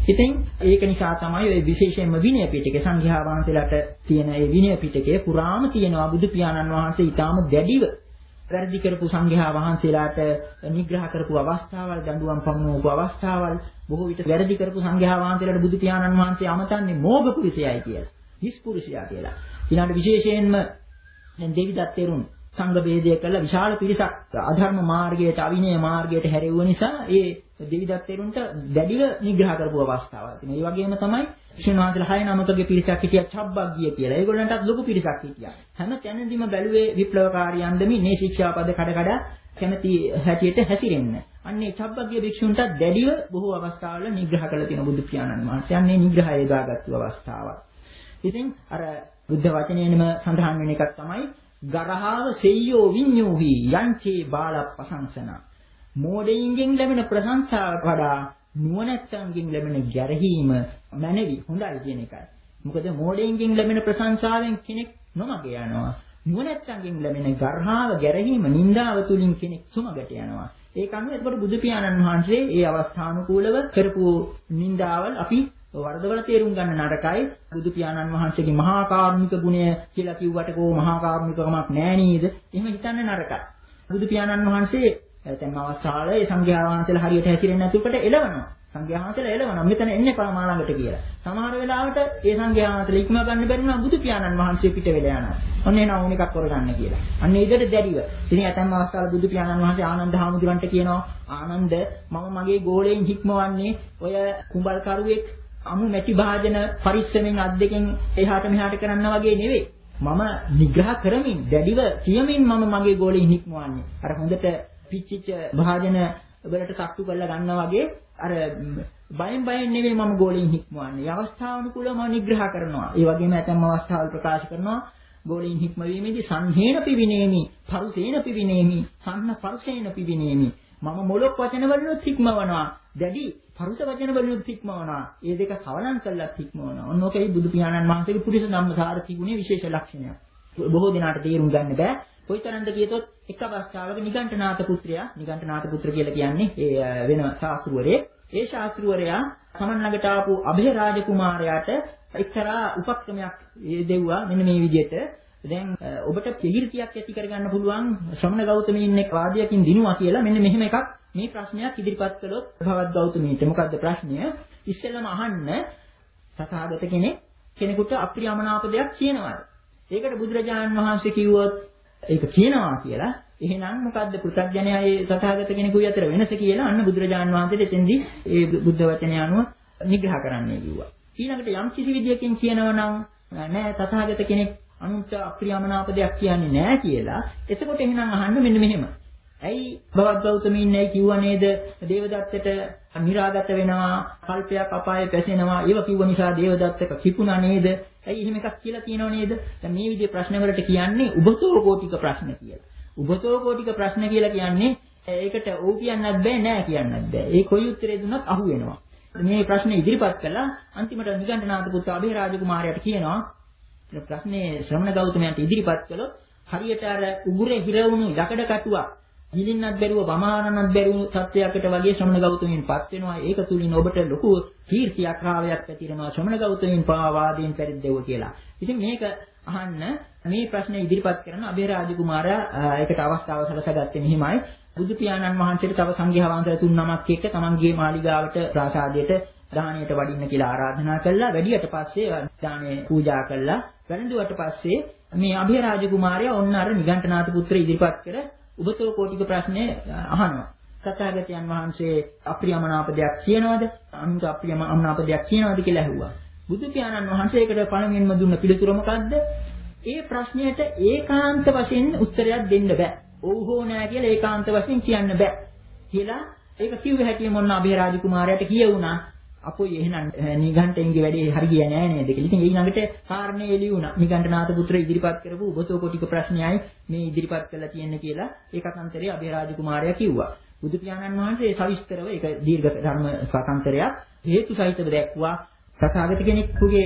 ඉතින් ඒක නිසා තමයි ඔය විශේෂයෙන්ම විනය පිටකේ සංඝයා වහන්සේලාට තියෙන ඒ විනය පිටකයේ පුරාම තියෙනවා බුදු පියාණන් වහන්සේ ඊටාම දැඩිව වැරදි කරපු සංඝයා වහන්සේලාට නිග්‍රහ කරපු අවස්ථාවල්, දඬුවම් පමුණුවපු අවස්ථාවල්, බොහෝ විට වැරදි කරපු සංඝයා වහන්සේලාට බුදු පියාණන් වහන්සේ අමතන්නේ මෝග පුරුෂයයි කියලා. හිස් පුරුෂයා කියලා. ඊළඟට විශේෂයෙන්ම දැන් දෙවිදත් තෙරුන් සංඝ ભેදය කළ විශාල පිරිසක් අධර්ම මාර්ගයට, අවිනය මාර්ගයට හැරෙවුව නිසා ඒ දෙවිදත් තෙරුන්ට දැඩිව නිග්‍රහ කරපු අවස්ථාවක් තියෙනවා. ඒ වගේම තමයි ශ්‍රී වහන්සේලා හය නමකගේ පිරිසක් හිටියා චබ්බග්ගිය කියලා. ඒගොල්ලන්ටත් ලොකු පිරිසක් හිටියා. හැම තැනදීම බැලුවේ විප්ලවකාරී අන්දමින් මේ ශික්ෂාපද කඩ කඩ කැමැති හැටියට හැසිරෙන්න. අන්නේ චබ්බග්ගිය භික්ෂුන්ට දැඩිව බොහෝ අවස්ථාවල නිග්‍රහ කළ තියෙන බුදු පියාණන් වහන්සේ. අන්නේ නිග්‍රහය යොදාගත්තු අවස්ථාවක්. ඉතින් අර බුද්ධ වචනයෙන්ම සඳහන් වෙන එකක් තමයි ගරහාව සෙය්‍යෝ විඤ්ඤෝහි යංචේ බාලප්පසංසන. මෝඩයින්ගෙන් ලැබෙන ප්‍රශංසාවට වඩා නුවණැත්තන්ගෙන් ලැබෙන ගැරහීම මැනවි හොඳයි කියන එකයි. මොකද මෝඩයින්ගෙන් ලැබෙන ප්‍රශංසාවෙන් කෙනෙක් නොමග යනවා. නුවණැත්තන්ගෙන් ලැබෙන ගර්හාව ගැරහීම නින්දාව තුලින් කෙනෙක් සුමගට යනවා. ඒක අනුව එතකොට බුදු පියාණන් වහන්සේ ඒ අවස්ථානුකූලව කරපු නින්දාවල් අපි වරදවල තේරුම් ගන්න නරකයි. බුදු පියාණන් වහන්සේගේ මහා කාරුණික ගුණය කියලා කිව්වට කෝ මහා කාරුණිකකමක් නෑ නේද? එහෙම හිතන්න නරකයි. බුදු පියාණන් වහන්සේ දැන් අවස්ථාවල ඒ සංඝයා වහන්සේලා හරියට හැසිරෙන්නේ නැතුවට එළවනවා. සංඝයා වහන්සේලා එළවනවා. මෙතන එන්නේ පරමා ළඟට කියලා. සමහර වෙලාවට ඒ සංඝයා වහන්සේලා ඉක්ම ගන්න බැරි නම් බුදු පියාණන් වහන්සේ පිට වෙලා යනවා. ඔන්න එන වුණ එකක් කරගන්න කියලා. අන්න ඒ විදිහට දැඩිව. ඉතින් ඇතැම් අවස්ථාවල බුදු පියාණන් වහන්සේ ආනන්ද හාමුදුරන්ට කියනවා ආනන්ද මම මගේ ගෝලයෙන් හික්මවන්නේ ඔය කුඹල් කරුවෙක් අමු මැටි භාජන පරිස්සමෙන් අත් දෙකෙන් එහාට මෙහාට කරන්න වගේ නෙවෙයි. මම නිග්‍රහ කරමින් දැඩිව කියමින් මම මගේ ගෝලයෙන් හික්මවන්නේ. අර හොඳට පිච්චිච්ච භාජන වලට තට්ටු කරලා ගන්නවා වගේ අර බයෙන් බයෙන් නෙවෙයි මම ගෝලයෙන් හික්මවන්නේ. ඒ අවස්ථානුකූලව මම නිග්‍රහ කරනවා. ඒ වගේම ඇතැම් අවස්ථාවල ප්‍රකාශ කරනවා ගෝලයෙන් හික්මවීමේදී සංහේන පිවිනේමි, පරුසේන පිවිනේමි, සන්න පරුසේන පිවිනේමි. මම මොලොක් වචන වලිනුත් හික්මවනවා. දැඩි පරුස වචන වලිනුත් හික්මවනවා. ඒ දෙක කවලම් කළත් හික්මවනවා. ඔන්න ඔකයි බුදු පියාණන් වහන්සේගේ පුරිස ධම්මසාරති ගුණයේ විශේෂ ලක්ෂණයක්. බොහෝ දිනාට තේරුම් ගන්න බෑ. කොයිතරම්ද කියතොත් එක් අවස්ථාවක නිගණ්ඨනාථ පුත්‍රයා, නිගණ්ඨනාථ පුත්‍ර කියලා කියන්නේ ඒ වෙන ශාස්ත්‍රවරයෙක්. ඒ ශාස්ත්‍රවරයා තමන් ළඟට ආපු අභය රාජකුමාරයාට එක්තරා උපක්‍රමයක් දෙව්වා. මෙන්න මේ විදිහට දැන් ඔබට කීර්තියක් ඇති කරගන්න පුළුවන් ශ්‍රමණ ගෞතමීන් එක්ක වාදයකින් දිනුවා කියලා මෙන්න මෙහෙම එකක් මේ ප්‍රශ්නයක් ඉදිරිපත් කළොත් භවත් ගෞතමීන්ට මොකද්ද ප්‍රශ්නය? ඉස්සෙල්ලම අහන්න තථාගත කෙනෙක් කෙනෙකුට අප්‍රියමනාප දෙයක් කියනවාද? ඒකට බුදුරජාණන් වහන්සේ කිව්වොත් ඒක කියනවා කියලා. එහෙනම් මොකද්ද පෘථග්ජනයයි තථාගත කෙනෙකුයි අතර වෙනස කියලා අන්න බුදුරජාණන් වහන්සේට එතෙන්දී ඒ බුද්ධ වචනය අනුව නිග්‍රහ කරන්නයි කිව්වා. ඊළඟට යම් කිසි විදියකින් කියනවා නම් නෑ තථාගත කෙනෙක් අනුන්ට අප්‍රියමනාප දෙයක් කියන්නේ නෑ කියලා. එතකොට එහෙනම් අහන්න මෙන්න මෙහෙම. ඇයි භවත් ගෞතමීන් ඇයි කිව්වා නේද දේවදත්තට නිරාගත වෙනවා, කල්පයක් අපායේ පැසෙනවා. ඒව කිව්ව නිසා දේවදත්තක කිපුණා නේද? ඇයි එහෙම එකක් කියලා තියෙනව නේද? දැන් මේ විදිහේ ප්‍රශ්න වලට කියන්නේ උබතෝ කෝටික ප්‍රශ්න කියලා. උබතෝ කෝටික ප්‍රශ්න කියලා කියන්නේ ඒකට ඔව් කියන්නත් බෑ නෑ කියන්නත් බෑ. ඒ කොයි උත්තරේ දුන්නත් අහු වෙනවා. මේ ප්‍රශ්නේ ඉදිරිපත් කළා අන්තිමට නිගණ්ඨනාථ පුත්‍ර අභය රාජකුමාරයාට කියනවා ප්‍රශ්නේ ශ්‍රමණ ගෞතමයන්ට ඉදිරිපත් කළොත් හරියට අර උගුරේ හිර වුණු යකඩ කටුවක් ගිලින්නත් බැරුව වමාරන්නත් බැරුව තත්වයකට වගේ ශ්‍රමණ ගෞතමයන්පත් වෙනවා. ඒක තුලින් ඔබට ලොකු කීර්තියක් රාවයක් ඇතිරෙනවා ශ්‍රමණ ගෞතමයන් පාවාදීන් පරිද්දව කියලා. ඉතින් මේක අහන්න මේ ප්‍රශ්නේ ඉදිරිපත් කරන අභය රාජකුමාරයා ඒකට අවස්ථාව සලසගත්තේ මෙහිමයි. බුදු පියාණන් වහන්සේට තව සංඝයා වහන්සේලා තුන් නමක් එක්ක තමන්ගේ මාලිගාවට ප්‍රාසාදයට දාණයට වඩින්න කියලා ආරාධනා කළා. වැඩියට පස්සේ දාණය පූජා කළා. වැළඳුවට පස්සේ මේ අභය රාජකුමාරයා ඔන්න අර නිගණ්ඨනාථ පුත්‍ර ඉදිරිපත් කර උබතෝ කෝටික ප්‍රශ්නේ අහනවා. තථාගතයන් වහන්සේ අප්‍රියමනාප දෙයක් කියනවද? අනුන්ට අප්‍රියමනාප දෙයක් කියනවද කියලා ඇහුවා. බුදු පියාණන් වහන්සේ ඒකට පළමුවෙන්ම දුන්න පිළිතුර මොකද්ද? ඒ ප්‍රශ්නයට ඒකාන්ත වශයෙන් උත්තරයක් දෙන්න බෑ. ඔව් හෝ නෑ කියලා ඒකාන්ත වශයෙන් කියන්න බෑ. කියලා ඒක කිව්ව හැටිම මොන්න අභය රාජකුමාරයාට කියවුණා. අපොයි එහෙනම් නිගණ්ඨයන්ගේ වැඩේ හරිය නෑ නේද කියලා. ඉතින් ඊළඟට කාරණේ එළියුණා. නිගණ්ඨනාථ පුත්‍ර ඉදිරිපත් කරපු උබතෝ කොටික ප්‍රශ්නයයි මේ ඉදිරිපත් කරලා තියෙන්නේ කියලා ඒ කතන්තරේ අභය රාජකුමාරයා කිව්වා. බුදු පියාණන් වහන්සේ සවිස්තරව ඒක දීර්ඝ ධර්ම කතන්තරයක් හේතු සහිතව දැක්වුවා. තථාගත කෙනෙකුගේ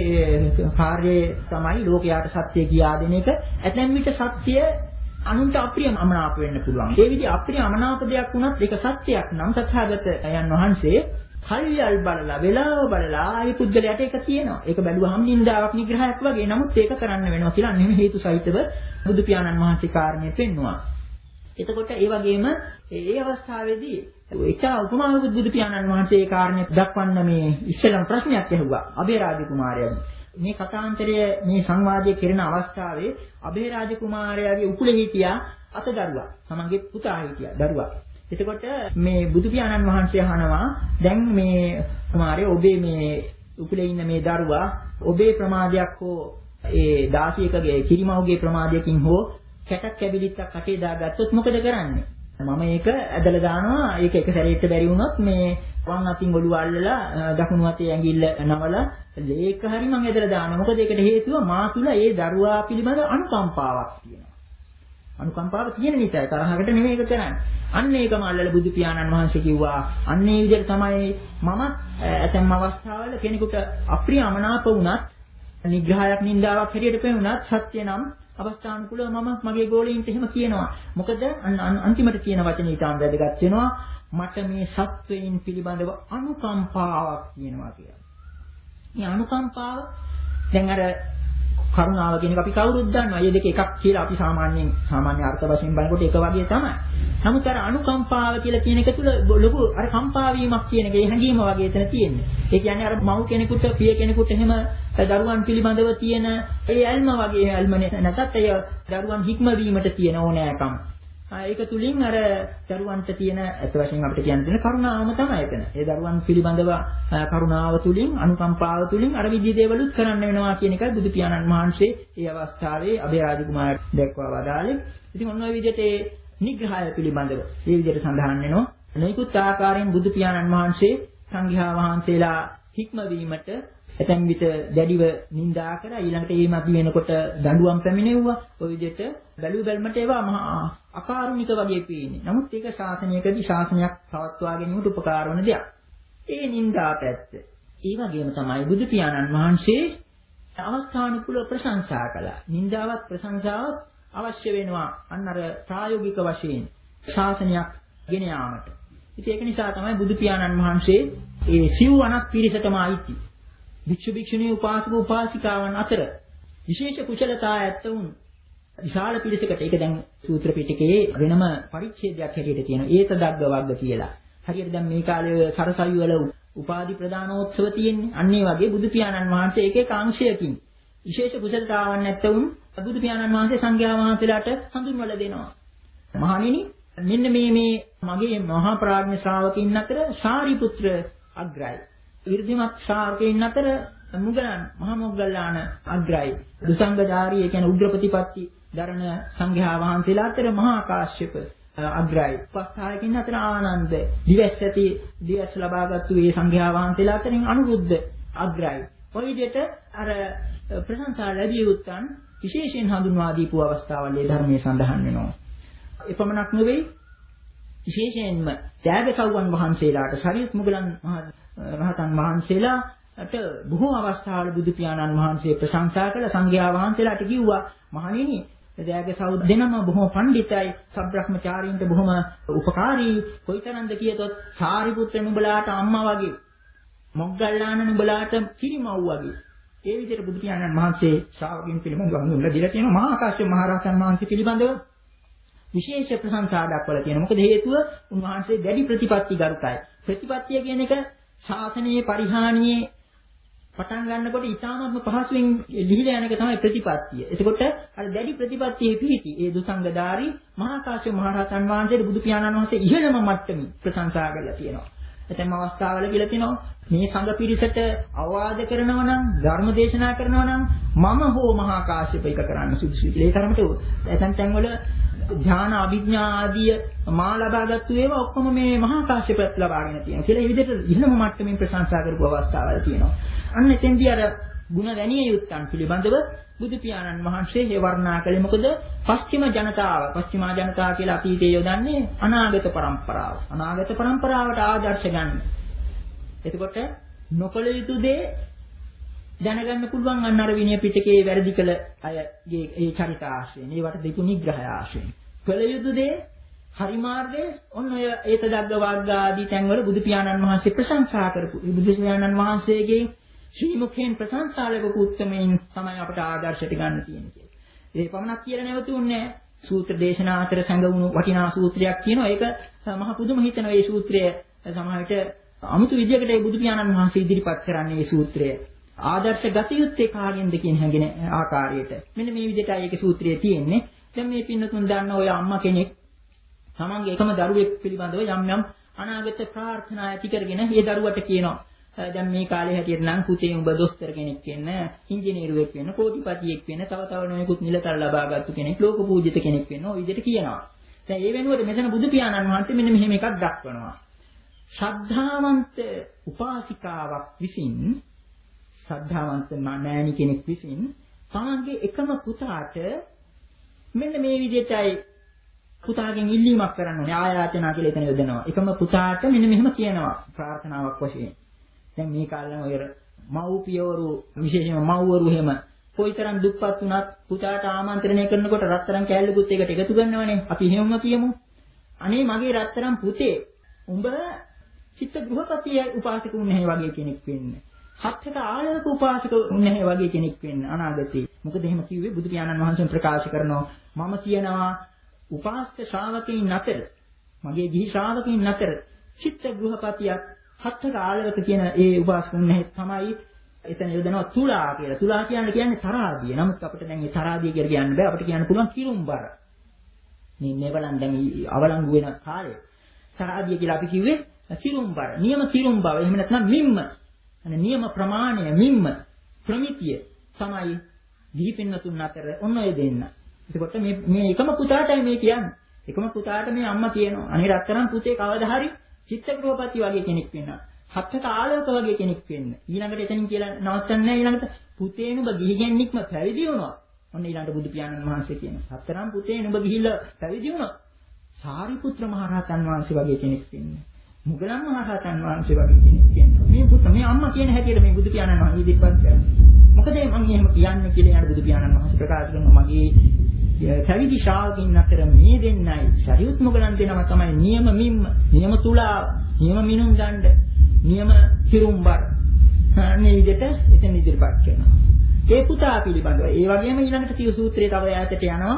කාර්යය තමයි ලෝකයාට සත්‍ය කියා දෙන එක. ඇතැම් විට සත්‍ය අනුන්ට අප්‍රියමනාප වෙන්න පුළුවන්. ඒ විදිහ අප්‍රියමනාප දෙයක් වුණත් ඒක සත්‍යයක් නම් තථාගතයන් වහන්සේ කල්යල් බලලා වෙලාව බලලා ආයි පුද්ගලයාට ඒක තියෙනවා. ඒක බැලුවහම නින්දාවක් නිග්‍රහයක් වගේ. නමුත් ඒක කරන්න වෙනවා කියලා නෙමෙයි හේතු සහිතව බුදු පියාණන් වහන්සේ කාරණේ පෙන්වුවා. එතකොට ඒ වගේම ඒ අවස්ථාවේදී ඒකා උපමාවක බුදු පියාණන් වහන්සේ ඒ කාරණේ දක්වන්න මේ ඉස්සෙල්ලම ප්‍රශ්නයක් ඇහුවා අබේරාජ කුමාරයාගෙන්. මේ කතාන්තරය මේ සංවාදයේ කෙරෙන අවස්ථාවේ අබේරාජ කුමාරයාගේ උකුලේ හිටියා අත දරුවා. තමන්ගේ පුතා හිටියා දරුවා. එතකොට මේ බුදු පියාණන් වහන්සේ අහනවා දැන් මේ කුමාරය ඔබේ මේ උකුලේ ඉන්න මේ දරුවා ඔබේ ප්‍රමාදයක් හෝ ඒ දාසියකගේ කිරිමව්ගේ ප්‍රමාදයකින් හෝ කැටක් කැබිලිත්තක් කටේ දාගත්තොත් මොකද කරන්නේ? මම ඒක ඇදලා දානවා. ඒක එක සැරේට බැරි වුණොත් මේ වම් අතින් ඔළුව අල්ලලා දකුණු අතේ ඇඟිල්ල නවලා ඒක හරි මම ඇදලා දානවා. මොකද ඒකට හේතුව මා තුල ඒ දරුවා පිළිබඳ අනුකම්පාවක් තියෙනවා. අනුකම්පාව තියෙන නිසා තරහකට නෙමෙයි ඒක කරන්නේ. අන්න ඒකම අල්ලලා බුදු පියාණන් වහන්සේ කිව්වා අන්න ඒ විදිහට තමයි මම ඇතැම් අවස්ථාවල කෙනෙකුට අප්‍රියමනාප වුණත් නිග්‍රහයක් නින්දාවක් හැටියට පෙනුනත් සත්‍ය නම් අවස්ථානුකූලව මම මගේ ගෝලීන්ට එහෙම කියනවා. මොකද අන්තිමට කියන වචනේ ඊටම වැදගත් වෙනවා මට මේ සත්වයින් පිළිබඳව අනුකම්පාවක් තියෙනවා කියලා. මේ අනුකම්පාව දැන් අර කරුණාව කියන එක අපි කවුරුත් දන්නවා. මේ දෙක එකක් කියලා අපි සාමාන්‍යයෙන් සාමාන්‍ය අර්ථ වශයෙන් බලනකොට එක වගේ තමයි. නමුත් අර අනුකම්පාව කියලා කියන එක තුල ලොකු අර කම්පා වීමක් කියන එකේ හැඟීම වගේ එතන තියෙන්නේ. ඒ කියන්නේ අර මව් කෙනෙකුට පිය කෙනෙකුට එහෙම දරුවන් පිළිබඳව තියෙන ඒ ඇල්ම වගේ ඇල්ම නැත්නම් ඒ දරුවන් හික්ම වීමට තියෙන ඕනෑකම්. ඒක තුලින් අර දරුවන්ට තියෙන අත් වශයෙන් අපිට කියන්න දෙන කරුණාවම තමයි එතන. ඒ දරුවන් පිළිබඳව කරුණාව තුලින් අනුකම්පාව තුලින් අර විදිහේ දේවලුත් කරන්න වෙනවා කියන එකයි බුදු පියාණන් වහන්සේ මේ අවස්ථාවේ අභයරාජ කුමාරට දැක්වා වදාළේ. ඉතින් ඔන්න ඔය විදිහට ඒ නිග්‍රහය පිළිබඳව මේ විදිහට සඳහන් වෙනවා. නොයෙකුත් ආකාරයෙන් බුදු පියාණන් වහන්සේ සංඝයා වහන්සේලා හික්මවීමට ඇතැම් විට දැඩිව නිඳා කරා ඊළඟට ඒ මත වෙනකොට දඬුවම් පැමිණෙව්වා. ඔය විදිහට බැලු බැලමට ඒවා මහා අකාරුණික වගේ පේන්නේ. නමුත් ඒක ශාසනයකදී ශාසනයක් පවත්වා ගැනීමට උපකාර වන දෙයක්. ඒ නිඳා පැත්ත. ඒ වගේම තමයි බුදු පියාණන් වහන්සේ අවස්ථානුකූලව ප්‍රශංසා කළා. නිඳාවත් ප්‍රශංසාවත් අවශ්‍ය වෙනවා අන්න අර ප්‍රායෝගික වශයෙන් ශාසනයක් ගෙන යාමට. ඉතින් ඒක නිසා තමයි බුදු පියාණන් වහන්සේ ඒ සිව්වණක් පිරිසටම අයිති. භික්ෂු භික්ෂුණී උපාසක උපාසිකාවන් අතර විශේෂ කුසලතා ඇත්තවුන් විශාල පිරිසකට ඒක දැන් සූත්‍ර පිටකයේ වෙනම පරිච්ඡේදයක් හැටියට තියෙනවා. ඒත දග්ග වග්ග කියලා. හරියට දැන් මේ කාලේ සරසවි වල උපාධි ප්‍රදානෝත්සව තියෙන්නේ. අන්න ඒ වගේ බුදු පියාණන් වහන්සේ එක එක අංශයකින් විශේෂ කුසලතාවන් නැත්තවුන් බුදු පියාණන් වහන්සේ සංඝයා වහන්සේලාට හඳුන්වලා දෙනවා. මහණෙනි මෙන්න මේ මේ මගේ මහා ප්‍රඥා ශ්‍රාවකින් අතර ශාරිපුත්‍ර අග්‍රයි. ඊර්ධිමත් ශ්‍රාවකයන් අතර මුගලන් මහා මොග්ගල්ලාන අග්‍රයි. දුසංගධාරී කියන උග්‍ර ප්‍රතිපත්ති දරණ සංඝයා වහන්සේලා අතර මහා කාශ්‍යප අග්‍රයි. උපස්ථායකින් අතර ආනන්ද දිවස් ඇති දිවස් ලබාගත්තු මේ සංඝයා වහන්සේලා අතරින් අනුරුද්ධ අග්‍රයි. ඔය විදිහට අර ප්‍රශංසා ලැබිය යුත්තන් විශේෂයෙන් හඳුන්වා දීපු අවස්ථාවල් මේ ධර්මයේ සඳහන් වෙනවා. එපමණක් නෙවෙයි විශේෂයෙන්ම ත්‍යාගසව්වන් වහන්සේලාට ශරීරත් මුගලන් රහතන් වහන්සේලාට බොහෝ අවස්ථාවල බුදු පියාණන් වහන්සේ ප්‍රශංසා කළ සංඝයා වහන්සේලාට කිව්වා මහණෙනි ත්‍යාගසව් දෙනම බොහෝ පඬිතයි සබ්‍රහ්මචාරීන්ට බොහොම උපකාරී කොයිතරම්ද කියතොත් සාරිපුත්‍ර නුඹලාට අම්මා වගේ මොග්ගල්ලාන නුඹලාට කිරිමව් වගේ ඒ විදිහට බුදු පියාණන් වහන්සේ ශ්‍රාවකින් පිළිබඳව හඳුන්වලා දීලා තියෙනවා. මහා කාශ්‍යප මහ රහතන් වහන්සේ පිළිබඳව විශේෂ ප්‍රශංසා දක්වලා තියෙනවා. මොකද හේතුව උන්වහන්සේ දැඩි ප්‍රතිපත්ති ගරුකයි. ප්‍රතිපත්තිය කියන එක ශාසනයේ පරිහානියේ පටන් ගන්නකොට ඊටාත්ම පහසුවෙන් ලිහිලා යන එක තමයි ප්‍රතිපත්තිය. එතකොට අර දැඩි ප්‍රතිපත්තියේ පිහිටි ඒ දුසංගධාරී මහා කාශ්‍යප මහ රහතන් වහන්සේට බුදු පියාණන් වහන්සේ ඉහළම මට්ටමින් ප්‍රශංසා කරලා තියෙනවා. එතෙම අවස්ථාවල කියලා තියෙනවා මේ සංඝ පිරිසට අවවාද කරනවා නම් ධර්ම දේශනා කරනවා නම් මම හෝ මහා කාශ්‍යප එක කරන්න සුදුසුයි කියලා. ඒ තරමට ඇතන් තැන්වල ධ්‍යාන අභිඥා ආදී මා ලබාගත්තු ඒවා ඔක්කොම මේ මහා කාශ්‍යපත් ලබාගෙන තියෙනවා කියලා. මේ විදිහට ඉහළම මට්ටමින් ප්‍රශංසා කරපු අවස්ථාවල් තියෙනවා. අන්න එතෙන්දී අර ಗುಣ වැණිය යුත්තන් පිළිබඳව බුදු පියාණන් වහන්සේ හේ වර්ණනා කළේ මොකද? පස්චිම ජනතාව, පස්චිමා ජනතාව කියලා අපි ඊටේ යොදන්නේ අනාගත પરම්පරාව. අනාගත પરම්පරාවට ආදර්ශ ගන්න. එතකොට නොකල යුතු දේ දැනගන්න පුළුවන් අන්න අර විනය පිටකයේ වැරදි කළ අයගේ ඒ චරිත ආශ්‍රයෙන්, ඒවට දෙකු නිග්‍රහය ආශ්‍රයෙන්. කල යුතු දේ හරි මාර්ගය ඔන්න ඔය ඒතදග්ග වර්ග ආදී තැන්වල බුදු පියාණන් වහන්සේ ප්‍රශංසා කරපු බුදු පියාණන් වහන්සේගේ ශ්‍රී මුඛයෙන් ප්‍රශංසා ලැබපු උත්මයෙන් තමයි අපට ආදර්ශයට ගන්න තියෙන්නේ. ඒ පමණක් කියලා නැවතුන්නේ නැහැ. සූත්‍ර දේශනා අතර සැඟවුණු වටිනා සූත්‍රයක් කියනවා. ඒක මහ පුදුම හිතන මේ සූත්‍රය සමහරවිට අමුතු විදියකට ඒ බුදු පියාණන් වහන්සේ ඉදිරිපත් කරන්නේ මේ සූත්‍රය. ආදර්ශ ගතියුත්තේ කාගෙන්ද කියන හැඟෙන ආකාරයට. මෙන්න මේ විදිහටයි ඒකේ සූත්‍රයේ තියෙන්නේ. දැන් මේ පින්නතුන් දන්න ඔය අම්මා කෙනෙක් තමන්ගේ එකම දරුවෙක් පිළිබඳව යම් යම් අනාගත ප්‍රාර්ථනා ඇති කරගෙන ඒ දරුවට කියනවා දැන් මේ කාලේ හැටියට නම් පුතේ උඹ දොස්තර කෙනෙක් වෙන්න, ඉංජිනේරුවෙක් වෙන්න, කෝටිපතියෙක් වෙන්න, තව තව නොයෙකුත් නිලතර ලබාගත්තු කෙනෙක්, ලෝක පූජිත කෙනෙක් වෙන්න ඔය විදිහට කියනවා. දැන් ඒ වෙනුවට මෙතන බුදු පියාණන් වහන්සේ මෙන්න මෙහෙම එකක් දක්වනවා. ශ්‍රද්ධාවන්ත උපාසිකාවක් විසින් ශ්‍රද්ධාවන්ත මෑණි කෙනෙක් විසින් තමන්ගේ එකම පුතාට මෙන්න මේ විදිහටයි පුතාගෙන් ඉල්ලීමක් කරන්න ඕනේ. ආයාචනා කියලා එතන යොදනවා. එකම පුතාට මෙන්න මෙහෙම කියනවා ප්‍රාර්ථනාවක් වශයෙන්. දැන් මේ කාලේ ඔය මව්පියවරු විශේෂයෙන්ම මව්වරු එහෙම කොයිතරම් දුප්පත් වුණත් පුතාට ආමන්ත්‍රණය කරනකොට රත්තරන් කෑල්ලකුත් එකට එකතු කරනවනේ. අපි එහෙමම කියමු. අනේ මගේ රත්තරන් පුතේ උඹ චිත්ත ගෘහපතිය උපාසක වුණේ වගේ කෙනෙක් වෙන්න. හත්ක ආලවක උපාසක වුණේ වගේ කෙනෙක් වෙන්න අනාගතේ. මොකද එහෙම කිව්වේ බුදු පියාණන් වහන්සේ ප්‍රකාශ කරනවා මම කියනවා උපාසක ශ්‍රාවකයන් අතර මගේ ගිහි ශ්‍රාවකයන් අතර චිත්ත ගෘහපතියක් හත්ක ආලවක කියන ඒ උපාසකුන් නැහැ තමයි එතන යොදනවා තුලා කියලා. තුලා කියන්නේ කියන්නේ තරාදිය. නමුත් අපිට දැන් මේ තරාදිය කියලා කියන්න බෑ. අපිට කියන්න පුළුවන් කිරුම්බර. මේ මේවලන් දැන් අවලංගු වෙන කාලේ තරාදිය කියලා අපි කිව්වේ කිරුම්බර. නියම කිරුම්බව. එහෙම නැත්නම් මිම්ම. අනේ නියම ප්‍රමාණය මිම්ම ප්‍රමිතිය තමයි ගිහි පින්නතුන් අතර ඔන්න ඔය දෙන්න. එතකොට මේ මේ එකම පුතාටයි මේ කියන්නේ. එකම පුතාට මේ අම්මා කියනවා. අනේ රත්තරන් පුතේ කවදා හරි චිත්තග්‍රහපති වගේ කෙනෙක් වෙන්න. හත්ක ආලෝක වගේ කෙනෙක් වෙන්න. ඊළඟට එතනින් කියලා නවත්තන්නේ නැහැ. ඊළඟට පුතේ නුඹ ගිහි කෙනෙක්ම පැවිදි වුණා. ඔන්න ඊළඟට බුදු පියාණන් වහන්සේ කියනවා. හතරම් පුතේ නුඹ ගිහිල්ලා පැවිදි වුණා. සාරිපුත්‍ර මහ රහතන් වහන්සේ වගේ කෙනෙක් වෙන්න. මුගලන් මහ රහතන් වහන්සේ වගේ කෙනෙක් වෙන්න. මේ පුත මේ අම්මා කියන හැටියට මේ බුදු පියාණන් වහන්සේ ඉදිරිපත් කරන්නේ. මොකද මම එහෙම කියන්නේ කියලා යන බුදු පියාණන් වහන්සේ ප්‍රකාශ කරනවා මගේ පැවිදි ශ්‍රාවකින් අතර මේ දෙන්නයි ශරීරත් මුගලන් දෙනවා තමයි නියම මිම්ම, නියම තුලා, නියම මිනුම් දණ්ඩ, නියම කිරුම්බර. අනේ විදිහට එතන ඉදිරිපත් කරනවා. ඒ පුතා පිළිබඳව ඒ වගේම ඊළඟට තිය සූත්‍රයේ තව ඈතට යනවා.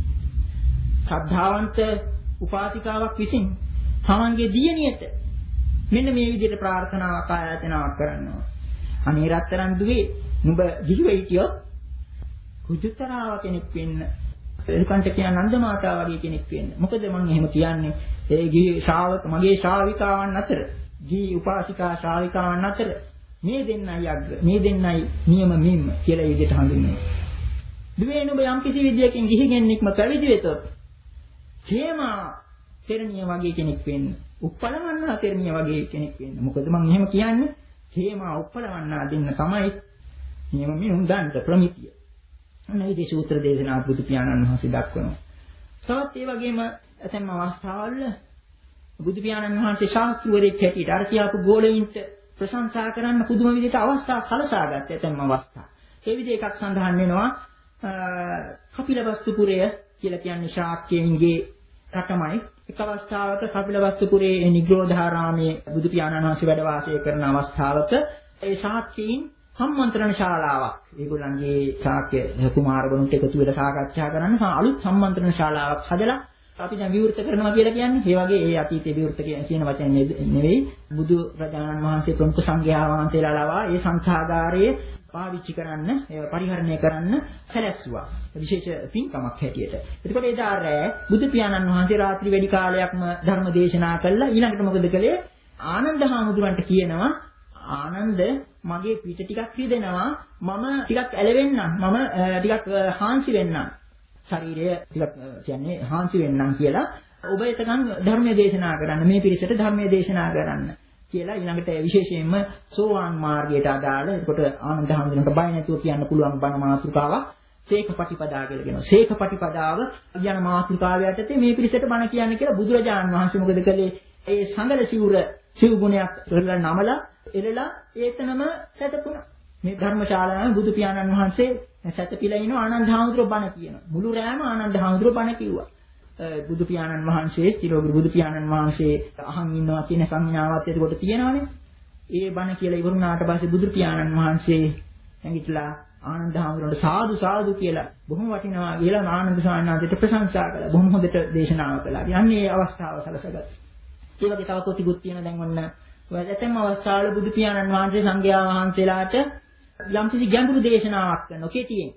ශ්‍රද්ධාවන්ත උපාසිකාවක් විසින් තමන්ගේ දියණියට මෙන්න මේ විදිහට ප්‍රාර්ථනාවක් ආයාචනාවක් කරනවා. අනේ රත්තරන් දුවේ නුඹ ගිහිව හිටියොත් කුජුතරාව කෙනෙක් වෙන්න. එලකන්ට කියන නන්ද මාතාව වගේ කෙනෙක් වෙන්න. මොකද මම එහෙම කියන්නේ ඒ ගිහි ශ්‍රාවක මගේ ශ්‍රාවිකාවන් අතර, ගිහි උපාසිකා ශ්‍රාවිකාවන් අතර මේ දෙන්නයි අග්‍ර, මේ දෙන්නයි නියම මිම්ම කියලා විදිහට හඳුන්වනවා. දුවේ නුඹ යම් කිසි විදියකින් ගිහි කෙනෙක්ම පැවිදි වෙතොත් හේමා තෙරණිය වගේ කෙනෙක් වෙන්න. උප්පලවන්නා තෙරණිය වගේ කෙනෙක් වෙන්න. මොකද මම එහෙම කියන්නේ හේමා උප්පලවන්නා දෙන්න තමයි නියම මිනුම් දන්ත ප්‍රමිතිය. අනේ සූත්‍ර දේශනා බුදු පියාණන් වහන්සේ දක්වනවා. තවත් ඒ වගේම ඇතැම් අවස්ථාවල බුදු පියාණන් වහන්සේ ශාස්ත්‍රවරයෙක් හැටියට අර කියාපු ගෝලයින්ට ප්‍රශංසා කරන්න පුදුම විදිහට අවස්ථා සලසාගත්ත ඇතැම් අවස්ථා. ඒ විදිහ එකක් සඳහන් වෙනවා කපිලවස්තුපුරය කියලා කියන්නේ ශාක්‍යයන්ගේ රටමයි. එක් අවස්ථාවක කපිලවස්තුපුරයේ නිග්‍රෝධාරාමයේ බුදු පියාණන් වහන්සේ වැඩ වාසය කරන අවස්ථාවක ඒ ශාක්‍යයන් සම්මන්ත්‍රණ ශාලාවක් ඒගොල්ලන්ගේ ශාක්‍ය කුමාරවරුන්ට එකතු වෙලා සාකච්ඡා කරන්න අලුත් සම්මන්ත්‍රණ ශාලාවක් හදලා අපි දැන් විවෘත කරනවා කියලා කියන්නේ ඒ වගේ ඒ අතීතයේ විවෘත කියන වචනේ නෙවෙයි බුදු රජාණන් වහන්සේ ප්‍රමුඛ සංඝයා වහන්සේලා ලවා ඒ සංඝාගාරයේ පාවිච්චි කරන්න පරිහරණය කරන්න සැලැස්සුවා විශේෂ පින්කමක් හැටියට. එතකොට එදා රැ බුදු පියාණන් වහන්සේ රාත්‍රී වැඩි කාලයක්ම ධර්ම දේශනා කළා. ඊළඟට මොකද කළේ? ආනන්ද හාමුදුරන්ට කියනවා ආනන්ද මගේ පිට ටිකක් රිදෙනවා මම ටිකක් ඇලවෙන්නම් මම ටිකක් හාන්සි වෙන්නම් ශරීරය ටිකක් කියන්නේ හාන්සි වෙන්නම් කියලා ඔබ එතකන් ධර්මයේ දේශනා කරන්න මේ පිරිසට ධර්මයේ දේශනා කරන්න කියලා ඊළඟට විශේෂයෙන්ම සෝවාන් මාර්ගයට අදාළ එතකොට ආනන්ද හාමුදුරන්ට බය නැතුව කියන්න පුළුවන් බණ මාතෘකාවක් සේකපටිපදා කියලා කියනවා. සේකපටිපදාව කියන මාතෘකාව යටතේ මේ පිරිසට බණ කියන්න කියලා බුදුරජාණන් වහන්සේ මොකද කළේ? ඒ සංගල සිවුර සිව් ගුණයක් කරලා නමලා එළලා ඒතනම සැතපුණා. මේ ධර්මශාලාවේ බුදු පියාණන් වහන්සේ සැතපීලා ඉන ආනන්ද හාමුදුරුවෝ බණ කියනවා. මුළු රෑම ආනන්ද හාමුදුරුවෝ බණ කිව්වා. බුදු පියාණන් වහන්සේ තිරෝගිරි බුදු පියාණන් වහන්සේ අහන් ඉන්නවා කියන සංඥාවත් එතකොට තියෙනවානේ. ඒ බණ කියලා ඉවරුණාට පස්සේ බුදු පියාණන් වහන්සේ නැගිටලා ආනන්ද හාමුදුරුවන්ට සාදු සාදු කියලා බොහොම වටිනවා කියලා ආනන්ද ස්වාමීන් වහන්සේට ප්‍රශංසා කළා. බොහොම හොඳට දේශනාව කළා. යන්නේ මේ අවස්ථාව සලසගත්තා. ඒ වගේ තව කොටිකුත් තියෙන දැන් ඔන්න ඇතැම් අවස්ථාවල බුදු පියාණන් වහන්සේ සංඝයා වහන්සේලාට යම්කිසි ගැඹුරු දේශනාවක් කරනවා කෙටියෙන්.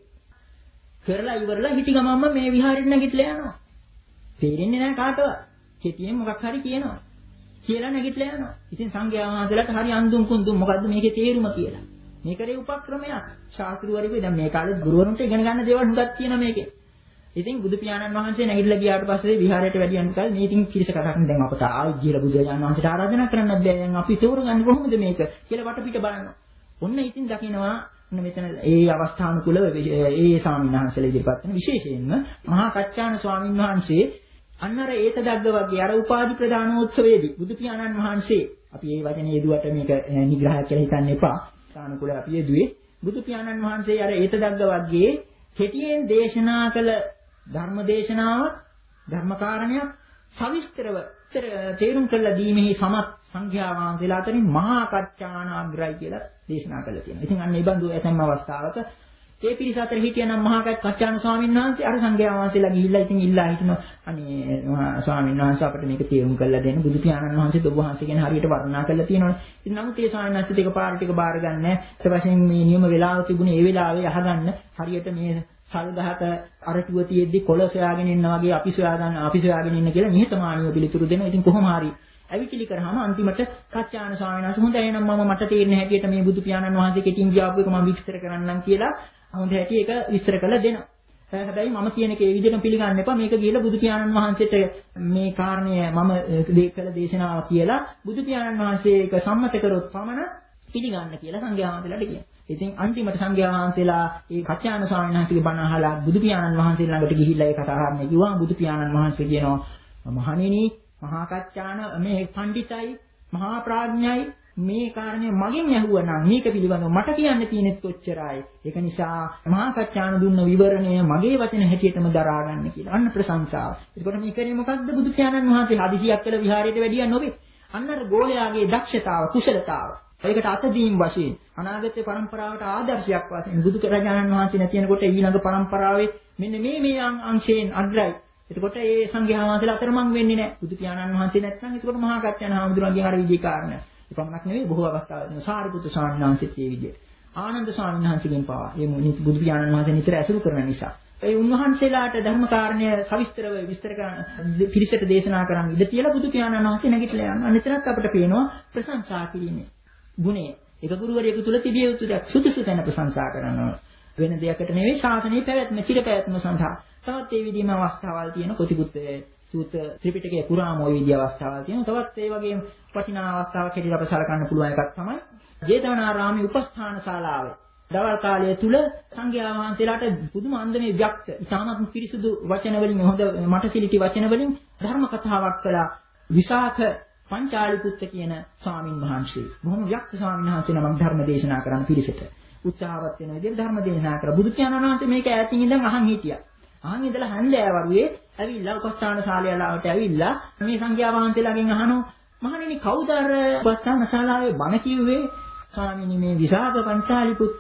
කරලා ඉවරලා හිටි ගමම්ම මේ විහාරෙට නැගිටලා යනවා. තේරෙන්නේ නැහැ කාටවත්. කෙටියෙන් මොකක් හරි කියනවා. කියලා නැගිටලා යනවා. ඉතින් සංඝයා වහන්සේලාට හරි අඳුම් කුඳුම් මොකද්ද මේකේ තේරුම කියලා. මේකේ උපක්‍රමයක්. ශාස්ත්‍රවරයෙකු දැන් මේ කාලේ ගුරුවරුන්ට ඉගෙන ගන්න දේවල් හුඟක් තියෙනවා මේකේ. ඉතින් බුදු පියාණන් වහන්සේ නැගිටලා ගියාට පස්සේ විහාරයට වැඩියන් කාලේ මේ ඉතින් කිරිස කතාවක් දැන් අපට ආයි කියලා බුදුරජාණන් වහන්සේට ආරාධනා කරන්නත් බෑ. දැන් අපි තෝරගන්නේ කොහොමද මේක කියලා වටපිට බලනවා. ඔන්න ඉතින් දකින්නවා ඔන්න මෙතන ඒ අවස්ථානුකූලව ඒ ස්වාමීන් වහන්සේලා ඉදිරිපත් කරන විශේෂයෙන්ම මහා කච්චාන ස්වාමීන් වහන්සේ අන්නර ඒතදග්ග වගේ අර උපාධි ප්‍රදානෝත්සවයේදී බුදු පියාණන් වහන්සේ අපි මේ වචනේ යෙදුවට මේක නිග්‍රහයක් කියලා හිතන්න එපා. ස්ථානුකූලව අපි යෙදුවේ බුදු පියාණන් වහන්සේ අර ඒතදග්ග වගේ කෙටියෙන් දේශනා කළ ධර්ම දේශනාවක් ධර්මකාරණයක් සවිස්තරව තේරුම් කරලා දීමෙහි සමත් සංඝයා වහන්සේලා අතරින් මහා කච්චානාග්‍රයි කියලා දේශනා කළා තියෙනවා. ඉතින් අන්න ඒ බඳු ඇතැම් අවස්ථාවක ඒ පිරිස අතර හිටියනම් මහා කච්චාන ස්වාමීන් වහන්සේ අර සංඝයා වහන්සේලා ගිහිල්ලා ඉතින් ඉල්ලා හිටිනවා අනේ ස්වාමීන් වහන්සේ අපිට මේක තේරුම් කරලා දෙන්න බුදු පියාණන් වහන්සේ ඔබ වහන්සේ ගැන හරියට වර්ණනා කරලා තියෙනවනේ. ඉතින් නමුත් ඒ ස්වාමීන් වහන්සේ දෙක පාර ටික බාර ගන්න නැහැ. ඊට පස්සේ මේ නියම වෙලාව තිබුණේ ඒ වෙලාවේ අහගන්න හරියට මේ සල් ගහක අරටුව තියෙද්දි කොළ සොයාගෙන ඉන්නා වගේ අපි සොයාගන්න අපි සොයාගෙන ඉන්න කියලා නිහතමානීව පිළිතුරු දෙනවා. ඉතින් කොහොම හරි ඇවිකිලි කරාම අන්තිමට කච්චාන ස්වාමීන් වහන්සේ හොඳයි එහෙනම් මම මට තේරෙන හැටියට මේ බුදු පියාණන් වහන්සේ කෙටින් කියපු එක මම විස්තර කරන්නම් කියලා හොඳ හැටි ඒක විස්තර කරලා දෙනවා. හැබැයි මම කියන එක ඒ විදිහටම පිළිගන්න එපා. මේක ගිහලා බුදු පියාණන් වහන්සේට මේ කාරණය මම කළ දේශනාව කියලා බුදු පියාණන් වහන්සේ ඒක සම්මත කරොත් පමණ පිළිගන්න කියලා සංඝයා වහන්සේලාට කියනවා. ඉතින් අන්තිමට සංඝයා වහන්සේලා ඒ කච්චාන ස්වාමීන් වහන්සේගේ බණ අහලා බුදු පියාණන් වහන්සේ ළඟට ගිහිල්ලා ඒ කතා කරන්නේ කිව්වා බුදු පියාණන් වහන්සේ කියනවා මහණෙනි මහා කච්චාන මේ පඬිතයි මහා ප්‍රඥයි මේ කාරණේ මගෙන් ඇහුවා නම් මේක පිළිබඳව මට කියන්න තියෙනෙත් කොච්චරයි. ඒක නිසා මහා කච්චාන දුන්න විවරණය මගේ වචන හැටියටම දරා ගන්න කියලා. අන්න ප්‍රශංසාව. ඒකට මේ කරේ මොකද්ද බුදු පියාණන් වහන්සේ හදිසියක් කළ විහාරයට වැඩියා නොවේ. අන්න අර ගෝලයාගේ දක්ෂතාව කුසලතාව. ඒකට අතදීම් වශයෙන් අනාගත පරම්පරාවට ආදර්ශයක් වශයෙන් බුදු රජාණන් වහන්සේ නැතිනකොට ඊළඟ පරම්පරාවේ මෙන්න මේ මේ අංශයෙන් අග්‍රයි. එතකොට ඒ සංඝයා වහන්සේලා අතරමං වෙන්නේ නැහැ. බුදු පියාණන් වහන්සේ නැත්නම් එතකොට මහා කච්චාන හාමුදුරුවන්ගේ අර විදිහේ කාරණා. ඒ පමණක් නෙවෙයි බොහෝ අවස්ථාවල දෙන සාරිපුත්‍ර ස්වාමීන් වහන්සේත් මේ විදිහට. ආනන්ද ස්වාමීන් වහන්සේගෙන් පවා මේ බුදු පියාණන් වහන්සේ නිතර ඇසුරු කරන නිසා ඒ උන්වහන්සේලාට ධර්ම කාරණය සවිස්තරව විස්තර කරන පිරිසට දේශනා කරන් ඉඳ තියලා බුදු පියාණන් වහන්සේ නැගිටලා යනවා. අනිතරත් අපිට පේනවා ප්‍රශංසා කිරීමේ ගුණය. ඒක ගුරුවරයෙකු තුල තිබිය යුතු දෙයක්. සුදුසු තැන ප්‍රශංසා කරනවා. වෙන දෙයකට නෙවෙයි ශාසනයේ පැවැත්ම, චිර පැවැත්ම සඳහා. තවත් ඒ විදිහම අවස්ථාවල් තියෙන කොටිකුත් සූත්‍ර ත්‍රිපිටකයේ පුරාම ওই විදිහ අවස්ථාවල් තියෙනවා. තවත් ඒ වගේම වටිනා අවස්ථාවක් හැටියට අප සලකන්න පුළුවන් එකක් තමයි ජේතවනාරාමයේ උපස්ථාන ශාලාවේ දවල් කාලය තුල සංඝයා වහන්සේලාට පුදුම අන්දමේ ව්‍යක්ත, ඉතාමත් පිරිසුදු වචන වලින් හොඳ මටසිලිටි වචන වලින් ධර්ම කතාවක් කළා. විසාක පංචාලිපුත්ත කියන ස්වාමින් වහන්සේ. බොහොම ව්‍යක්ත ස්වාමීන් වහන්සේ නමක් ධර්ම දේශනා කරන පිරිසට උත්සාහවත් වෙන විදිහට ධර්ම දේශනා කරා. බුදු පියාණන් වහන්සේ මේක ඈතින් ඉඳන් අහන් හිටියා. අහන් ඉඳලා හන්දෑවරුවේ ඇවිල්ලා උපස්ථාන ශාලාවට ඇවිල්ලා මේ සංඝයා වහන්සේලාගෙන් අහනවා මහණෙනි කවුද අර උපස්ථාන ශාලාවේ බණ කිව්වේ? ස්වාමීනි මේ විසාක පංචාලිපුත්ත.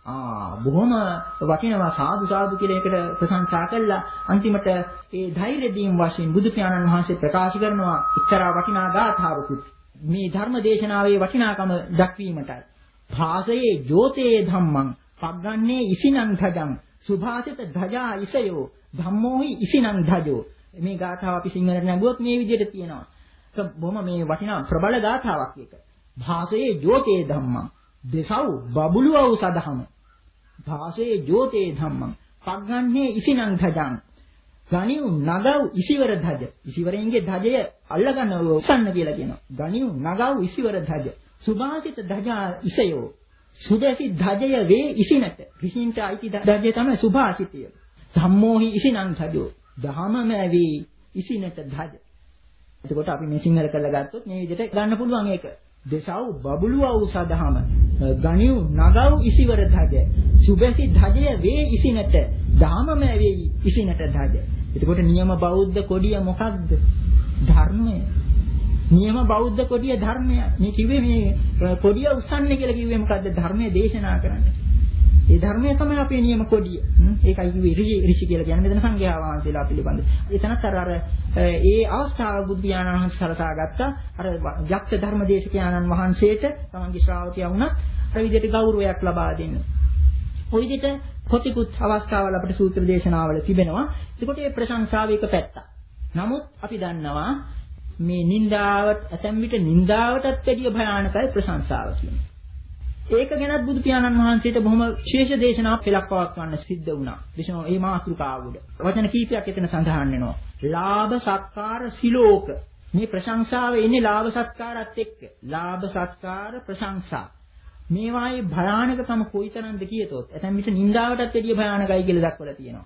ආ බොහොම වටිනවා සාදු සාදු කියලා ඒකට ප්‍රශංසා කළා. අන්තිමට ඒ ධෛර්ය දීම් වශයෙන් බුදු පියාණන් වහන්සේ ප්‍රකාශ කරනවා එක්තරා වටිනා ගාථාවකුත් මේ ධර්ම දේශනාවේ වටිනාකම දක්වීමටයි. භාසයේ ජෝතේ ධම්මං පග්ගන්නේ ඉසිනං ධජං සුභාසිත ධජා ඉසයෝ ධම්මෝහි ඉසිනං ධජෝ. මේ ගාථාව අපි සිංහලට නැගුවොත් මේ විදිහට තියෙනවා. ඒක බොහොම මේ වටිනා ප්‍රබල ගාථාවක් එක. භාසයේ ජෝතේ ධම්මං දෙසව් බබළුවව සදහම. භාසයේ ජෝතේ ධම්මං පග්ගන්නේ ඉසිනං ධජං ගණියු නගව් ඉසිවර ධජ. ඉසිවරෙන්ගේ ධජය අල්ලගන්න උසන්න කියලා කියනවා. ගණියු නගව් ඉසිවර ධජ සුභාසිත ධජා ඉසයෝ. සුදසි ධජය වේ ඉසිනට. ඍෂින්ට අයිති ධජය තමයි සුභාසිතය. ධම්මෝහි ඉසිනං ධජෝ. ධහමම වේ ඉසිනට ධජ. එතකොට අපි මේ සිංහල කරලා ගත්තොත් මේ විදිහට ගන්න පුළුවන් ඒක. දෙසව් බබළුවව සදහම ගණියු නගව් ඉසිවර ධජ. සුබසි ධජය වේ ඉසිනට. ධාමම වේ ඉසිනට ධජ. එතකොට නියම බෞද්ධ කොඩිය මොකක්ද? ධර්මය. නියම බෞද්ධ කොඩිය ධර්මය. මේ කිව්වේ මේ කොඩිය උස්සන්නේ කියලා කිව්වේ මොකද්ද? ධර්මයේ දේශනා කරන්නේ. ඒ ධර්මය තමයි අපේ නියම කොඩිය. ඒකයි කිව්වේ ඍෂි ඍෂි කියලා කියන්නේ මෙතන සංඝයා වහන්සේලා පිළිබඳ. එතනත් අර අර ඒ අවස්ථාව බුදු පියාණන් වහන්සේ සලසා ගත්තා. අර යක්ෂ ධර්මදේශකයන්න් වහන්සේට තමන්ගේ ශ්‍රාවකයා වුණත් අර විදිහට ගෞරවයක් ලබා දෙන්න. ওই විදිහට කොතිකුත් අවස්ථාවල අපිට සූත්‍ර දේශනාවල තිබෙනවා. ඒකට මේ ප්‍රශංසාව එක පැත්තක්. නමුත් අපි දන්නවා මේ නින්දාවට ඇතැම් විට නින්දාවටත් වැඩිය භයානකයි ප්‍රශංසාව කියන්නේ. ඒක ගැනත් බුදු පියාණන් වහන්සේට බොහොම විශේෂ දේශනා පෙළක් පවත්වන්න සිද්ධ වුණා. විශේෂම මේ මාතෘකාව උඩ. වචන කීපයක් එතන සඳහන් වෙනවා. ලාභ සත්කාර සිලෝක. මේ ප්‍රශංසාව එන්නේ ලාභ සත්කාරත් එක්ක. ලාභ සත්කාර ප්‍රශංසා. මේවායේ භයානකකම කොයිතරම්ද කියතොත් ඇතැම් විට නින්දාවටත් වැඩිය භයානකයි කියලා දක්වලා තියෙනවා.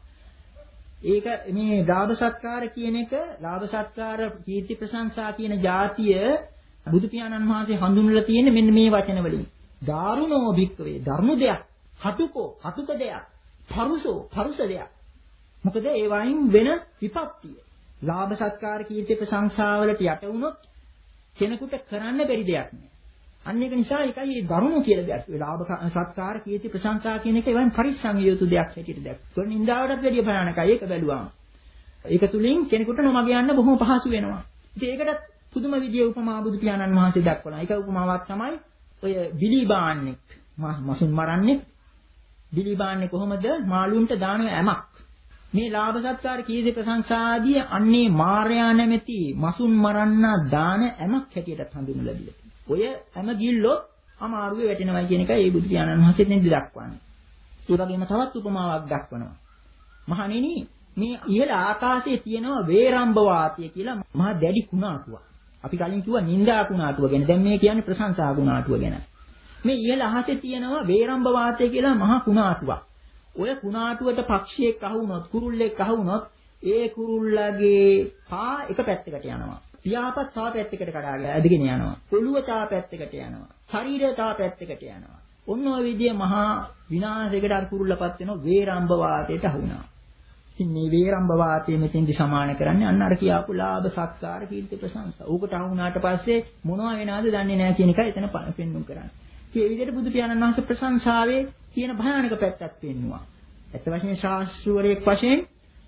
ඒක මේ ලාභ සත්කාර කියන එක ලාභ සත්කාර කීර්ති ප්‍රශංසා කියන જાතිය බුදු පියාණන් වහන්සේ හඳුන්වලා තියෙන්නේ මෙන්න මේ වචන වලින්. දාරුණෝ භික්කවේ ධර්ම දෙයක්, කටුකෝ කටුක දෙයක්, පරුසෝ පරුස දෙයක්. මොකද ඒ වයින් වෙන විපත්තිය. ලාභ සත්කාර කීර්ති ප්‍රශංසා වලට යට වුණොත් කෙනෙකුට කරන්න බැරි දෙයක් නෑ. අන්න ඒක නිසා ඒකයි මේ දරුණු කියලා දෙයක්. ඒ ලාභ සත්කාර කීර්ති ප්‍රශංසා කියන එක ඒවෙන් පරිස්සම් යුතු දෙයක් හැටියට දැක්. ඒක නින්දාවටත් වැඩිය භයානකයි ඒක බැලුවාම. ඒක තුලින් කෙනෙකුට නොමග යන්න බොහොම පහසු වෙනවා. ඉතින් ඒකටත් පුදුම විදියේ උපමා බුදු පියාණන් වහන්සේ දක්වනවා. ඒක උපමාවක් තමයි ඔය බිලිබාන්නෙක් මසුන් මරන්නේ. බිලිබාන්නේ කොහොමද? මාළුන්ට දාන ඇමක්. මේ ලාභ සත්කාර කීර්ති ප්‍රශංසා ආදී අන්නේ මාර්යා නැමැති මසුන් මරන්නා දාන ඇමක් හැටියටත් හඳුන්වලා දීලා. ඔය හැම ගිල්ලොත් අමාරුවේ වැටෙනවා කියන එකයි මේ බුදු පියාණන් වහන්සේ දෙන්නේ දක්වන්නේ. ඒ වගේම තවත් උපමාවක් දක්වනවා. මහණෙනි මේ ඉහළ ආකාශයේ තියෙනවා වේරම්භ වාතය කියලා මහා දැඩි කුණාටුවක්. අපි කලින් කිව්වා නින්දා කුණාටුව ගැන. දැන් මේ කියන්නේ ප්‍රශංසා කුණාටුව ගැන. මේ ඉහළ අහසේ තියෙනවා වේරම්භ වාතය කියලා මහා කුණාටුවක්. ඔය කුණාටුවට පක්ෂියෙක් අහුනොත් කුරුල්ලෙක් අහුනොත් ඒ කුරුල්ලගේ පා එක පැත්තකට යනවා. පියාපත් තව පැත්තකට කඩාගෙන ඇදගෙන යනවා. පොළුව තව පැත්තකට යනවා. ශරීරය තව පැත්තකට යනවා. ඔන්න ඔය විදිහේ මහා විනාශයකට අර කුරුල්ලපත් වෙනවා වේරම්භ වාතයට අහුණා. ඉතින් මේ වේරම්භ වාතය මෙතෙන්දි සමාන කරන්නේ අන්න අර කියාපු ලාභ සත්කාර කීර්ති ප්‍රශංසා. ඌකට අහුණාට පස්සේ මොනවා වෙනවද දන්නේ නැහැ කියන එකයි එතන පෙන්වුම් කරන්නේ. ඒ විදිහට බුදු පියාණන් වහන්සේ ප්‍රශංසාවේ තියෙන භයානක පැත්තක් පෙන්වුවා. ඇත්ත වශයෙන්ම ශාස්ත්‍රවරයෙක් වශයෙන්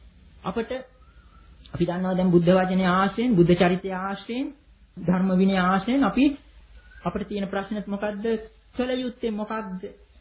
අපට අපි දන්නවා දැන් බුද්ධ වචනේ ආශ්‍රයෙන්, බුද්ධ චරිතය ආශ්‍රයෙන්, ධර්ම විනය ආශ්‍රයෙන් අපි අපිට තියෙන ප්‍රශ්නෙත් මොකද්ද? කළ යුත්තේ මොකක්ද?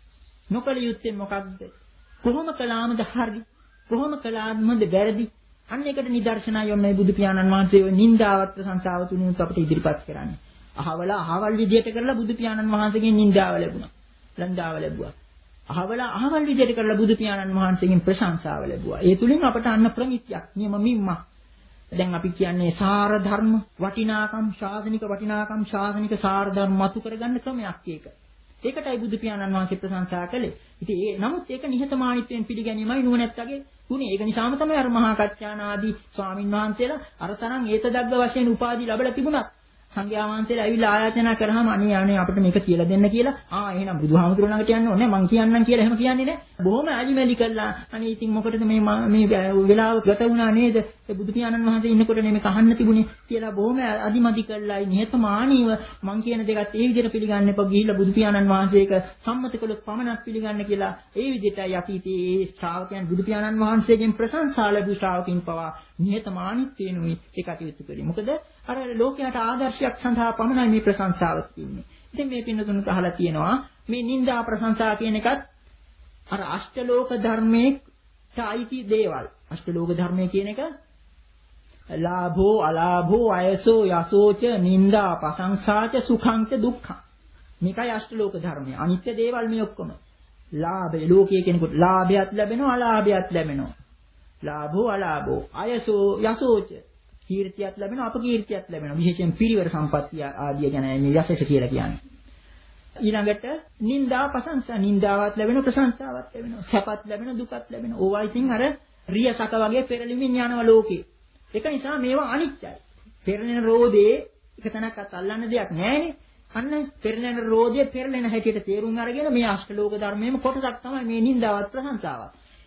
නොකළ යුත්තේ මොකක්ද? කොහොම කළාමද හරි? කොහොම කළාමද වැරදි? අන්න ඒකට නිදර්ශනය යොන්නේ බුදු පියාණන් වහන්සේ ඔය නින්දාවත් ප්‍රශංසාව තුනත් අපිට ඉදිරිපත් කරන්නේ. අහවල අහවල් විදියට කරලා බුදු පියාණන් වහන්සේගෙන් නින්දාව ලැබුණා. ලන්දාව ලැබුවා. අහවල අහවල් විදියට කරලා බුදු පියාණන් වහන්සේගෙන් ප්‍රශංසාව ලැබුවා. ඒ තුලින් අපට අන්න ප්‍රමිතියක්, නියම මිම්මක්. දැන් අපි කියන්නේ සාර ධර්ම වටිනාකම්, ශාසනික වටිනාකම්, ශාසනික සාර ධර්ම මතු කරගන්න ක්‍රමයක් ඒක. ඒකටයි බුදු පියාණන් වහන්සේ ප්‍රශංසා කළේ. ඉතින් ඒ නමුත් ඒක නිහතමානීත්වයෙන් පිළිගැනීමයි නුවණැත්තගේ ගුණය. ඒක නිසාම තමයි අර මහා කච්චාන ආදී ස්වාමින් වහන්සේලා අර තරම් ඒතදග්ග වශයෙන් උපාධි ලැබලා තිබුණත් සංඝයා වහන්සේලා ඇවිල්ලා ආයාචනා කරාම අනේ අනේ අපිට මේක කියලා දෙන්න කියලා ආ එහෙනම් බුදුහාමුදුරුවෝ ළඟට යන්න ඕනේ මං කියන්නම් කියලා එහෙම කියන්නේ නැහැ. බොහොම අලිමැලි කළා. අනේ ඉතින් මොකටද මේ මේ වෙලාව ගත වුණා නේද? ඒ බුදු පියාණන් වහන්සේ ඉන්නකොට නේ මේක අහන්න තිබුණේ කියලා බොහොම අදිමදි කළායි නිහතමානීව මං කියන දෙකත් ඒ විදිහට පිළිගන්න එපා. ගිහිල්ලා බුදු පියාණන් වහන්සේක සම්මත කළොත් පමණක් පිළිගන්න කියලා ඒ විදිහටයි අතීතයේ ඒ ශ්‍රාවකයන් බුදු පියාණන් වහන්සේගෙන් ප්‍රශංසා ලැබූ ශ්‍රාවකින් පවා නිහතමානීත්වයෙන්ුයි ඒ කටයුතු කරේ. මොකද අර ලෝකයට ආදර්ශයක් සඳහා පමණයි මේ ප්‍රශංසාව තියෙන්නේ. ඉතින් මේ පින්නතුන්ට අහලා තියෙනවා මේ නිന്ദා ප්‍රශංසා කියන එකත් අර අෂ්ටලෝක ධර්මයේට අයිති දේවල්. අෂ්ටලෝක ධර්මය කියන එක ලාභෝ අලාභෝ අයසෝ යසෝච නිന്ദා ප්‍රශංසාච සුඛංච දුක්ඛං. මේකයි අෂ්ටලෝක ධර්මය. අනිත්‍ය දේවල් මේ ඔක්කොම. ලාභය ලෝකයේ කෙනෙකුට ලාභයත් ලැබෙනවා අලාභයත් ලැබෙනවා. ලාභෝ අලාභෝ අයසෝ යසෝච කීර්තියක් ලැබෙනවා අපකීර්තියක් ලැබෙනවා. විශේෂයෙන් පිරිවර සම්පත්තිය ආදී ගැන මේ යසස කියලා කියන්නේ. ඊළඟට නිന്ദා ප්‍රශංසා නිന്ദාවත් ලැබෙනවා ප්‍රශංසාවත් ලැබෙනවා. සැපත් ලැබෙනවා දුකත් ලැබෙනවා. ඕවා ඉතින් අර රියසක වගේ පෙරලිමින් යනවා ලෝකේ. ඒක නිසා මේවා අනිත්‍යයි. පෙරලෙන රෝදේ එක තැනක්වත් අල්ලන්න දෙයක් නැහැනේ. අන්න පෙරලෙන රෝදේ පෙරලෙන හැටියට තේරුම් අරගෙන මේ අෂ්ටලෝක ධර්මයේම කොටසක් තමයි මේ නිന്ദාවත් ප්‍රශංසාවත්.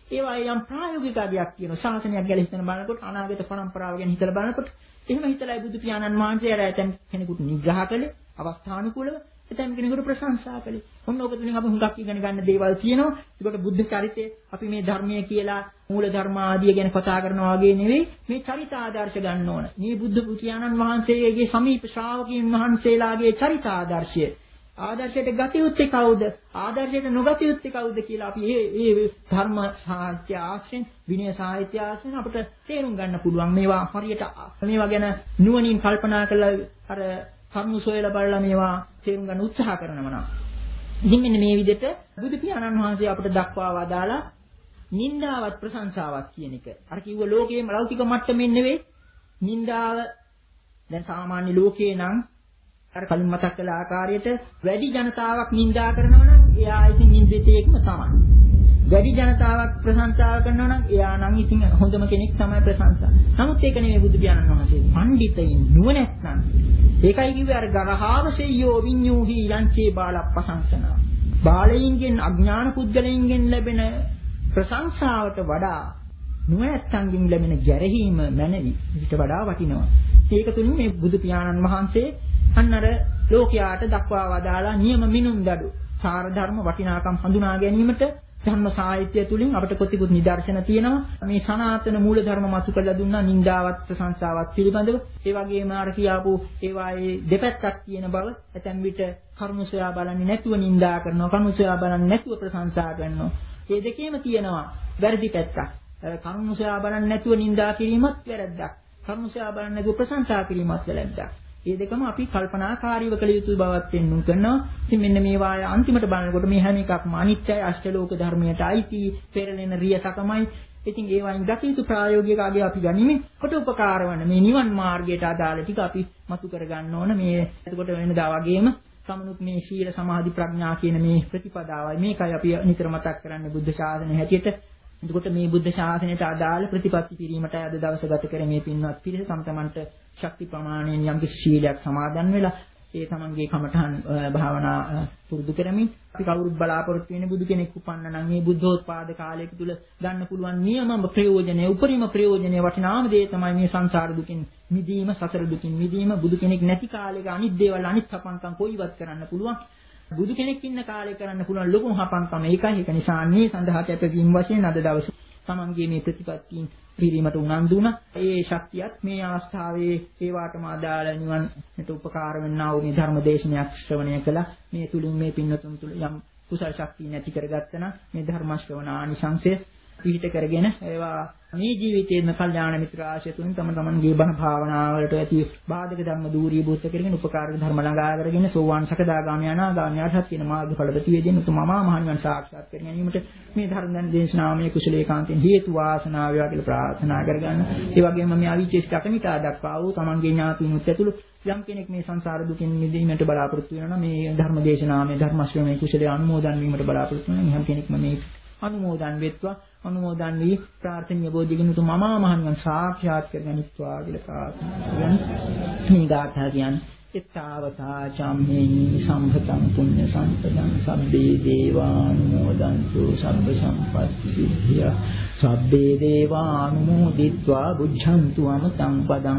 ඒවා යම් ප්‍රායෝගික අගයක් තියෙනවා. ශාසනයක් ගැන හිතන බලනකොට අනාගත පරම්පරාව ගැන හිතලා බලනකොට එහෙම හිතලායි බුදු පියාණන් වහන්සේ අර ඇතන් කෙනෙකුට නිග්‍රහ කළේ අවස්ථානුකූලව. එතෙන් කෙනෙකුට ප්‍රශංසා කළේ. ඔන්න ඔක තුලින් අපි හුඟක් ඉගෙන ගන්න දේවල් තියෙනවා. ඒකට බුද්ධ චරිතය අපි මේ ධර්මයේ කියලා මූල ධර්ම ආදිය ගැන කතා කරනවා වගේ නෙවෙයි මේ චරිත ආදර්ශ ගන්න ඕන. මේ බුද්ධ පුත්‍රයන්න් වහන්සේගේ සමීප ශ්‍රාවකයන් වහන්සේලාගේ චරිත ආදර්ශය. ආදර්ශයට ගත යුත්තේ කවුද? ආදර්ශයට නොගත යුත්තේ කවුද කියලා අපි මේ මේ ධර්ම සාහිත්‍ය ආශ්‍රයෙන් විනය සාහිත්‍ය ආශ්‍රයෙන් අපිට තේරුම් ගන්න පුළුවන්. මේවා හරියට මේවා ගැන නුවණින් කල්පනා කරලා අර කරුණු සොයලා බලලා මේවා තේරුම් ගන්න උත්සාහ කරනවා නම් ඉතින් මෙන්න මේ විදිහට බුදු පියාණන් වහන්සේ අපිට දක්වා වදාලා නින්දාවත් ප්‍රශංසාවක් කියන එක. අර කිව්ව ලෝකයේම ලෞකික මට්ටමින් නෙවෙයි නින්දාව දැන් සාමාන්‍ය ලෝකේ නම් අර කලින් මතක් කළ ආකාරයට වැඩි ජනතාවක් නින්දා කරනවා නම් එයා ඉතින් නින්දිතයෙක්ම තමයි. වැඩි ජනතාවක් ප්‍රශංසා කරනවා නම් එයා නම් ඉතින් හොඳම කෙනෙක් තමයි ප්‍රශංසා. නමුත් ඒක නෙමෙයි බුදු පියාණන් වහන්සේ. පඬිතයින් නුවණැත්නම් ඒකයි කිව්වේ අර ගරහාවසෙය්‍යෝ විඤ්ඤූහි යංචේ බාලප්පසංසන. බාලයින්ගෙන් අඥාන පුද්ගලයින්ගෙන් ලැබෙන ප්‍රශංසාවට වඩා නුවණැත්තන්ගෙන් ලැබෙන ගැරහීම මැනවි ඊට වඩා වටිනවා. ඒක තුලින් මේ බුදු පියාණන් වහන්සේ අන්නර ලෝකයාට දක්වා වදාලා නියම මිනුම් දඩු සාර ධර්ම වටිනාකම් හඳුනා ගැනීමට ධර්ම සාහිත්‍ය තුලින් අපිට කොතිකුත් නිදර්ශන තියෙනවා. මේ සනාතන මූල ධර්ම මතු කරලා දුන්නා නින්දාවත් ප්‍රශංසාවත් පිළිබඳව. ඒ වගේම අර කියාපු ඒවායේ දෙපැත්තක් තියෙන බව ඇතැම් විට කරුණු සොයා බලන්නේ නැතුව නින්දා කරනවා, කරුණු සොයා බලන්නේ නැතුව ප්‍රශංසා කරනවා. මේ දෙකේම තියෙනවා වැරදි පැත්තක්. කරුණු සොයා බලන්නේ නැතුව නින්දා කිරීමත් වැරද්දක්. කරුණු සොයා බලන්නේ නැතුව ප්‍රශංසා කිරීමත් වැරද්දක්. මේ දෙකම අපි කල්පනාකාරීව කළ යුතු බවත් පෙන්වන්න කරනවා. ඉතින් මෙන්න මේවා අන්තිමට බලනකොට මේ හැම එකක්ම අනිත්‍යයි, අෂ්ටලෝක ධර්මයට අයිති, පෙරලෙන රියසකමයි. ඉතින් ඒ වයින් ගත යුතු ප්‍රායෝගික අගය අපි ගනිමින් කොට උපකාර වන මේ නිවන් මාර්ගයට අදාළ ටික අපි මතු කර ගන්න ඕන. මේ එතකොට වෙනදා වගේම සමනුත් මේ සීල සමාධි ප්‍රඥා කියන මේ ප්‍රතිපදාවයි. මේකයි අපි නිතර මතක් කරන්නේ බුද්ධ ශාසනය හැටියට. එතකොට මේ බුද්ධ ශාසනයට අදාළ ප්‍රතිපත්ති පිරීමට අද දවස ගත කර මේ පින්වත් පිරිස තම තමන්ට ශක්ති ප්‍රමාණයෙන් යම් කිසි ශීලයක් සමාදන් වෙලා ඒ තමන්ගේ කමඨහන් භාවනා පුරුදු කරමින් අපි කවුරුත් බලාපොරොත්තු වෙන්නේ බුදු කෙනෙක් උපන්න නම් මේ බුද්ධෝත්පාද කාලයක තුල ගන්න පුළුවන් නියමම ප්‍රයෝජනය උපරිම ප්‍රයෝජනය වටිනාම දේ තමයි මේ සංසාර දුකින් මිදීම, සසර දුකින් මිදීම. බුදු කෙනෙක් නැති කාලයක අනිත් දේවල් අනිත් හපන්කම් කොයිවත් කරන්න පුළුවන්. බුදු කෙනෙක් ඉන්න කාලේ කරන්න පුළුවන් ලොකුම හපන්කම ඒකයි. ඒක නිසා මේ සඳහා කැපවීම වශයෙන් අද දවසේ තමන්ගේ මේ ප්‍රතිපත්තියින් පිරීමට උනන්දු වුණා. ඒ ශක්තියත් මේ අවස්ථාවේ ඒ වාටම අදාළ නිවන්ට උපකාර වෙන්නා වූ මේ ධර්ම දේශනයක් ශ්‍රවණය කළා. මේ තුලින් මේ පින්වතුන් තුල යම් කුසල ශක්තිය නැති කරගත්තා නම් මේ ධර්ම ශ්‍රවණ ආනිසංසය පිළිට කරගෙන ඒවා මේ ජීවිතයේම කල්යාණ මිත්‍ර ආශ්‍රය තුලින් තම තමන්ගේ බණ භාවනාවලට ඇති බාධක ධර්ම දූරීභූත කරගෙන උපකාරක ධර්ම ළඟා කරගෙන සෝවාන් සකදාගාමී අනාගාමී අරහත් කියන මාර්ගඵල ප්‍රතිවේදෙන උතුම් අමා මහ නිවන් සාක්ෂාත් කර ගැනීමට මේ ධර්ම දේශනාමය කුසලේකාන්තෙන් හේතු වාසනා වේවා කියලා ප්‍රාර්ථනා කරගන්න. ඒ වගේම මේ අවිචේෂ්ඨ අකමිතා දක්වා වූ තමන්ගේ ඥාතීනුත් ඇතුළු යම් කෙනෙක් මේ සංසාර දුකින් මිදීමට බලාපොරොත්තු වෙනවා නම් මේ ධර්ම දේශනාමය ධර්ම ශ්‍රවණයේ කුසලයේ අනුමෝදන් වීමට බලාපොරොත්තු වෙනවා. හැම කෙනෙක්ම මේ අනුමෝදන් වෙත්වා අනුමෝදන් වී ප්‍රාර්ථනීය බෝධිගින් උතුම් මමා මහ නිවන් සාක්ෂාත් කරගනිත්වා කියලා ප්‍රාර්ථනා කරගන්න. මේ ගාථා කියන්නේ එත්තාවතා චම්මේනි සම්පතං පුඤ්ඤ සම්පතං සබ්බේ දේවානුමෝදන්තු සබ්බ සම්පත්ති සිද්ධියා සබ්බේ දේවානුමෝදිත්වා බුද්ධන්තු අමතං පදං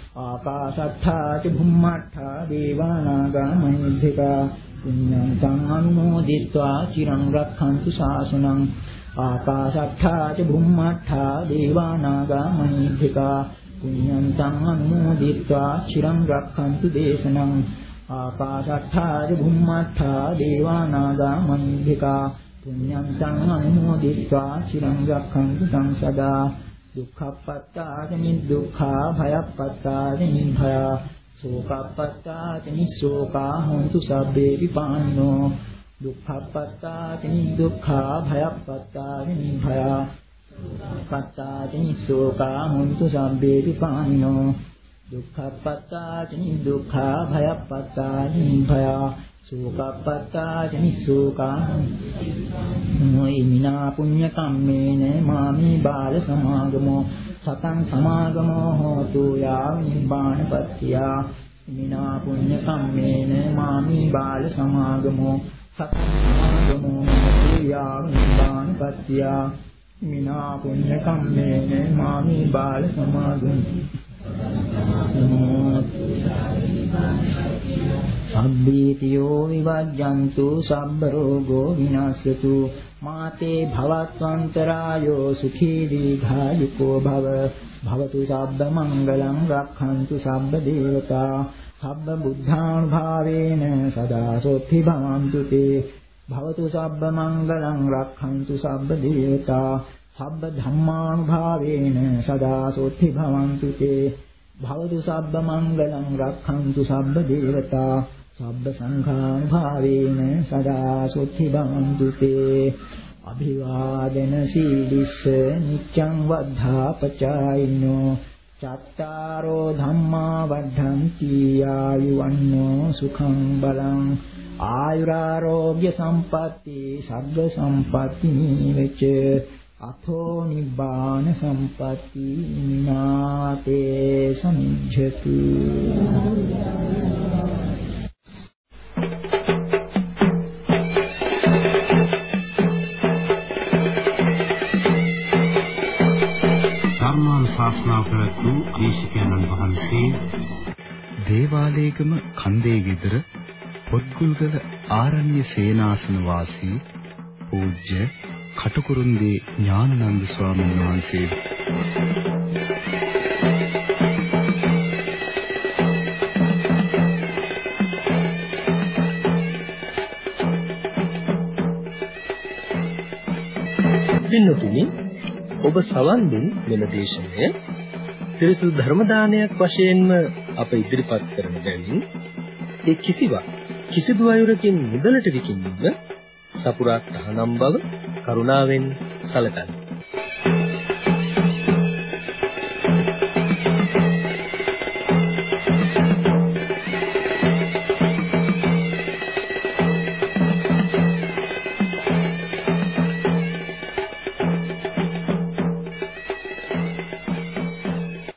ආකාශට්ඨා ච භුම්මට්ඨා දේවානාගා මහිද්దికා පුඤ්ඤන්තං අනුමෝදිත්වා චිරං රක්ඛන්තු ශාසනං ආකාශට්ඨා ච භුම්මට්ඨා දේවානාගා මහිද්దికා පුඤ්ඤන්තං අනුමෝදිත්වා චිරං රක්ඛන්තු දේශනං ආකාශට්ඨා ච භුම්මට්ඨා දේවානාගා මහිද්దికා පුඤ්ඤන්තං අනුමෝදිත්වා චිරං රක්ඛන්තු සංසදා දුක්ඛප්පත්තාති නිදුක්ඛා භයප්පත්තාති නිභයා සෝකප්පත්තාති නිසෝකා හොන්තු සබ්බේ විපාන්නෝ දුක්ඛප්පත්තාති නිදුක්ඛා භයප්පත්තාති නිභයා සෝකප්පත්තාති නිසෝකා හොන්තු සබ්බේ විපාන්නෝ දුක්ඛප්පත්තාති නිදුක්ඛා භයප්පත්තාති නිභයා සෝකප්පත්තාති නිසෝකා නොයිමිනා පුඤ්ඤ කම්මේන මාමේ බාල සමාගමෝ සතං සමාගමෝ හෝතු යාව නිබ්බානපත්තියා මිනා පුඤ්ඤ කම්මේන මාමේ බාල සමාගමෝ සතං සමාගමෝ හෝතු යාව නිබ්බානපත්තියා මිනා පුඤ්ඤ කම්මේන මාමි බාල සමාගමති සම්බීතියෝ විවජ්ජන්තු සම්බ රෝගෝ විනාශයතු මාතේ භවත්වන්තරායෝ සුඛී දීඝායුකෝ භව භවතු සබ්බ මංගලං රක්ඛන්තු සබ්බ දේවතා සබ්බ බුද්ධානුභාවේන සදා සොත්ති භවන්තු තේ භවතු සබ්බ මංගලං රක්ඛන්තු සබ්බ දේවතා සබ්බ ධම්මානුභාවේන සදා සොත්ති භවන්තු තේ භවතු සබ්බ මංගලං රක්ඛන්තු සබ්බ දේවතා සබ්බ සංඝානුභාවේන සදා සොත්ති භවන්තු තේ අභිවාදන සීලිස්ස නිච්ඡං වද්ධා පචායිනෝ චත්තාරෝ ධම්මා වද්ධන්ති ආයුවන්නෝ සුඛං බලං ආයුරාෝග්‍ය සම්පatti සග්ග සම්පatti නිවෙච්ච අතෝ නිබ්බාන සම්පatti නාතේ සමිජ්ජතු ශාස්ත්‍රාව පැවැත්වූ දේශිකානන් වහන්සේ දේවාලේගම කන්දේ ගෙදර පොත්ගුල්ගල ආරණ්‍ය සේනාසන වාසී පූජ්‍ය කටුකුරුන්දී ඥානানন্দ ස්වාමීන් වහන්සේ පින්නතුනි ඔබ සවන් දෙන මෙම දේශනය ත්‍රිසුද්ධ ධර්ම දානයක් වශයෙන්ම අප ඉදිරිපත් කරන බැවින් ඒ කිසිවක් කිසිදු අයුරකින් මුදලට විකිණීම සපුරා තහනම් බව කරුණාවෙන් සැලකන්න.